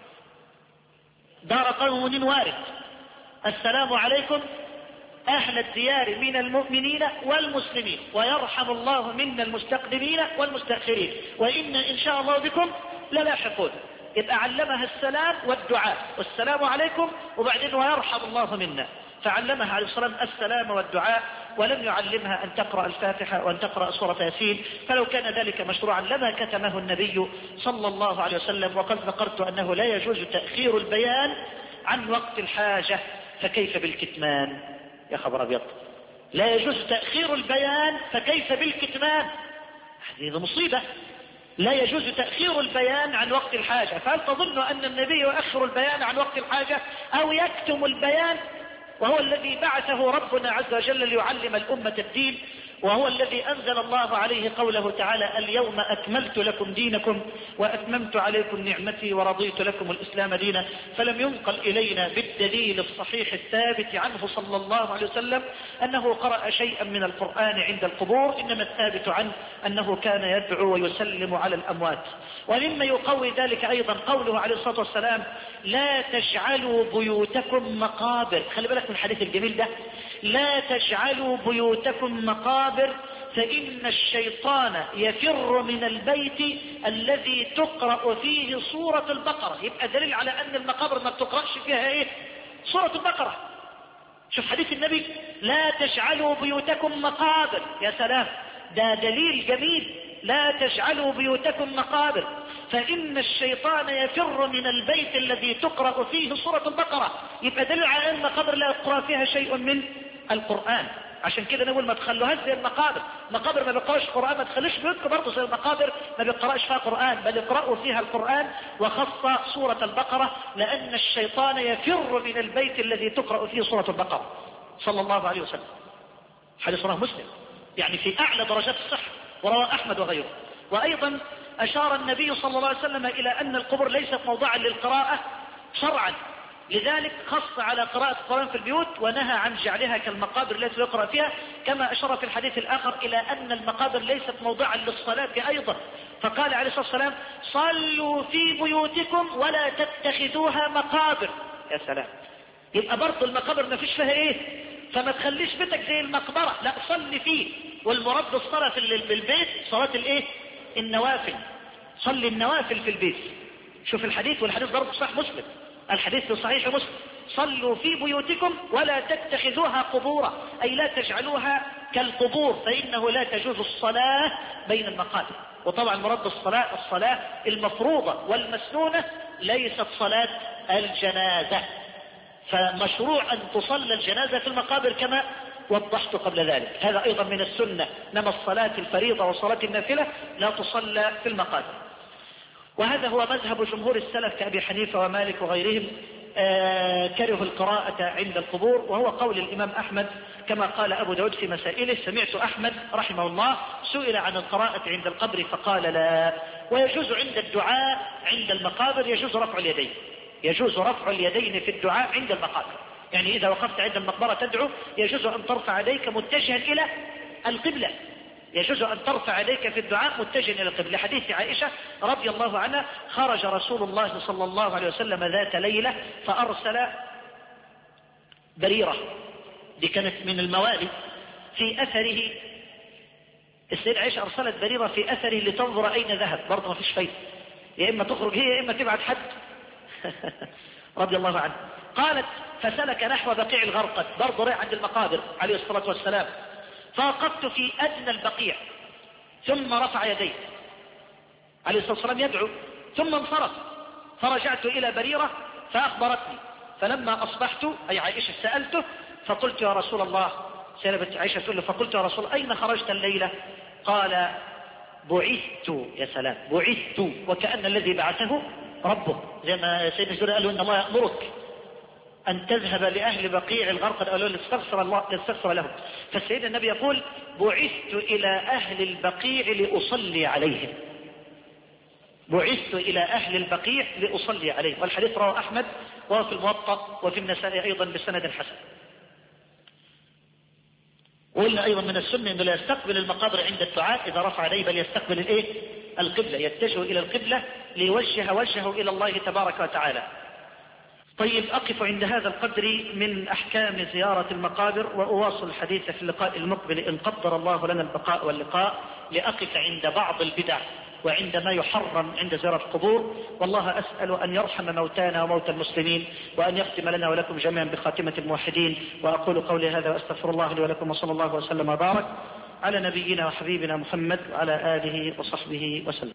دار قوم مؤمنين وارد، السلام عليكم أهل الديار من المؤمنين والمسلمين، ويرحم الله منا المستقدمين والمستأخرين، وإن إن شاء الله بكم للاحقون. يبقى علمها السلام والدعاء، والسلام عليكم وبعدين ويرحم الله منا، فعلمها عليه الصلاة والسلام السلام والدعاء، ولم يعلمها أن تقرأ الفاتحة وأن تقرأ سورة ياسين. فلو كان ذلك مشروعا لما كتمه النبي صلى الله عليه وسلم. وقد ذكرت أنه لا يجوز تأخير البيان عن وقت الحاجة، فكيف بالكتمان؟ يا خبر أبيض، لا يجوز تأخير البيان فكيف بالكتمان؟ هذه مصيبة. لا يجوز تأخير البيان عن وقت الحاجة، فهل تظن أن النبي يؤخر البيان عن وقت الحاجة أو يكتم البيان؟ وهو الذي بعثه ربنا عز وجل ليعلم الأمة الدين، وهو الذي أنزل الله عليه قوله تعالى اليوم أكملت لكم دينكم وأتممت عليكم نعمتي ورضيت لكم الإسلام دينا. فلم ينقل إلينا بالدليل الصحيح الثابت عنه صلى الله عليه وسلم أنه قرأ شيئا من القرآن عند القبور، إنما الثابت عنه أنه كان يدعو ويسلم على الأموات. ومما يقوي ذلك أيضا قوله عليه الصلاة والسلام لا تجعلوا بيوتكم مقابر. خلي بالك من الحديث الجميل ده، لا تجعلوا بيوتكم مقابر فإن الشيطان يفر من البيت الذي تقرأ فيه سورة البقرة. يبقى دليل على أن المقابر ما بتقرأش فيها إيه؟ سورة البقرة. شوف حديث النبي لا تجعلوا بيوتكم مقابر، يا سلام، ده دليل جميل لا تجعلوا بيوتكم مقابر فإن الشيطان يفر من البيت الذي تقرأ فيه سورة البقرة. يبقى دليل على أن المقابر لا يقرأ فيها شيء من القرآن. عشان كده نقول ما تخلوهاش زي المقابر. مقابر ما بيقرأش قرآن، ما تخليش بيوتكم برضه زي المقابر ما بيقرأش فيها قرآن، بل يقرأوا فيها القرآن. وخص سورة البقرة لأن الشيطان يفر من البيت الذي تقرأ فيه سورة البقرة صلى الله عليه وسلم. حديث رواه مسلم، يعني في أعلى درجات الصحة، ورواه أحمد وغيره. وأيضا أشار النبي صلى الله عليه وسلم إلى أن القبور ليست موضعا للقراءة شرعا، لذلك خص على قراءة القرآن في البيوت ونهى عن جعلها كالمقابر التي يقرأ فيها. كما أشار في الحديث الآخر إلى أن المقابر ليست موضعا للصلاة أيضا، فقال عليه الصلاة والسلام صلوا في بيوتكم ولا تتخذوها مقابر. يا سلام، يبقى برضه المقابر ما فيش فيها ايه، فما تخليش بيتك زي المقبرة، لا صلي فيه. والمراد بالصلاة في البيت صلاة الايه، النوافل، صلي النوافل في البيت. شوف الحديث، والحديث برضه صحيح مسلم، الحديث في صحيح مسلم صلوا في بيوتكم ولا تتخذوها قبورا، أي لا تجعلوها كالقبور فإنه لا تجوز الصلاة بين المقابر. وطبعا مراد بالصلاة الصلاة المفروضة والمسنونة، ليست صلاة الجنازة. فمشروع أن تصلى الجنازة في المقابر كما وضحت قبل ذلك، هذا أيضا من السنة. إنما الصلاة الفريضة وصلاة النافلة لا تصلى في المقابر. وهذا هو مذهب جمهور السلف كأبي حنيفة ومالك وغيرهم، كرهوا القراءة عند القبور، وهو قول الإمام أحمد كما قال أبو داود في مسائله. سمعت أحمد رحمه الله سئل عن القراءة عند القبر فقال لا. ويجوز عند الدعاء عند المقابر، يجوز رفع اليدين، يجوز رفع اليدين في الدعاء عند المقابر. يعني إذا وقفت عند المقبرة تدعو يجوز أن ترفع يديك متجها إلى القبلة، يجوز أن ترفع يديك في الدعاء متجها إلى القبلة. حديث عائشة رضي الله عنها خرج رسول الله صلى الله عليه وسلم ذات ليلة فأرسل بريرة، دي كانت من الموالي، في أثره. السيدة عائشة أرسلت بريرة في أثره لتنظر أين ذهب، برضه ما فيش فايدة، يا إما تخرج هي يا إما تبعت حد رضي الله عنه. قالت فسلك نحو بقيع الغرقد، برضه رايح عند المقابر عليه الصلاة والسلام، فوقفت في أدنى البقيع ثم رفع يديه عليه الصلاة والسلام يدعو، ثم انصرف، فرجعت إلى بريرة فأخبرتني. فلما أصبحت أي عائشة سألته فقلت يا رسول الله، سألت عائشة تقول له فقلت يا رسول الله أين خرجت الليلة؟ قال بعثت. يا سلام، بعثت، وكأن الذي بعثه ربه، زي ما سيدنا الزهري قال له إن الله يأمرك أن تذهب لأهل بقيع الغرقد أو لتستغفر الله تستغفر لهم. فالسيدنا النبي يقول بعثت إلى أهل البقيع لأصلي عليهم، بعثت إلى أهل البقيع لأصلي عليهم. والحديث رواه أحمد وهو في الموطأ وفي النسائي أيضا بسند حسن. وقلنا أيضا من السنة أنه لا يستقبل المقابر عند الدعاء إذا رفع يديه، بل يستقبل الإيه؟ القبلة، يتجه إلى القبلة ليوجه وجهه إلى الله تبارك وتعالى. طيب، أقف عند هذا القدر من أحكام زيارة المقابر، وأواصل الحديث في اللقاء المقبل إن قدر الله لنا البقاء واللقاء، لأقف عند بعض البدع وعند ما يحرم عند زيارة القبور. والله أسأل أن يرحم موتانا وموتى المسلمين، وأن يختم لنا ولكم جميعا بخاتمة الموحدين. وأقول قولي هذا وأستغفر الله لي ولكم، وصلى الله وسلم وبارك على نبينا وحبيبنا محمد وعلى آله وصحبه وسلم.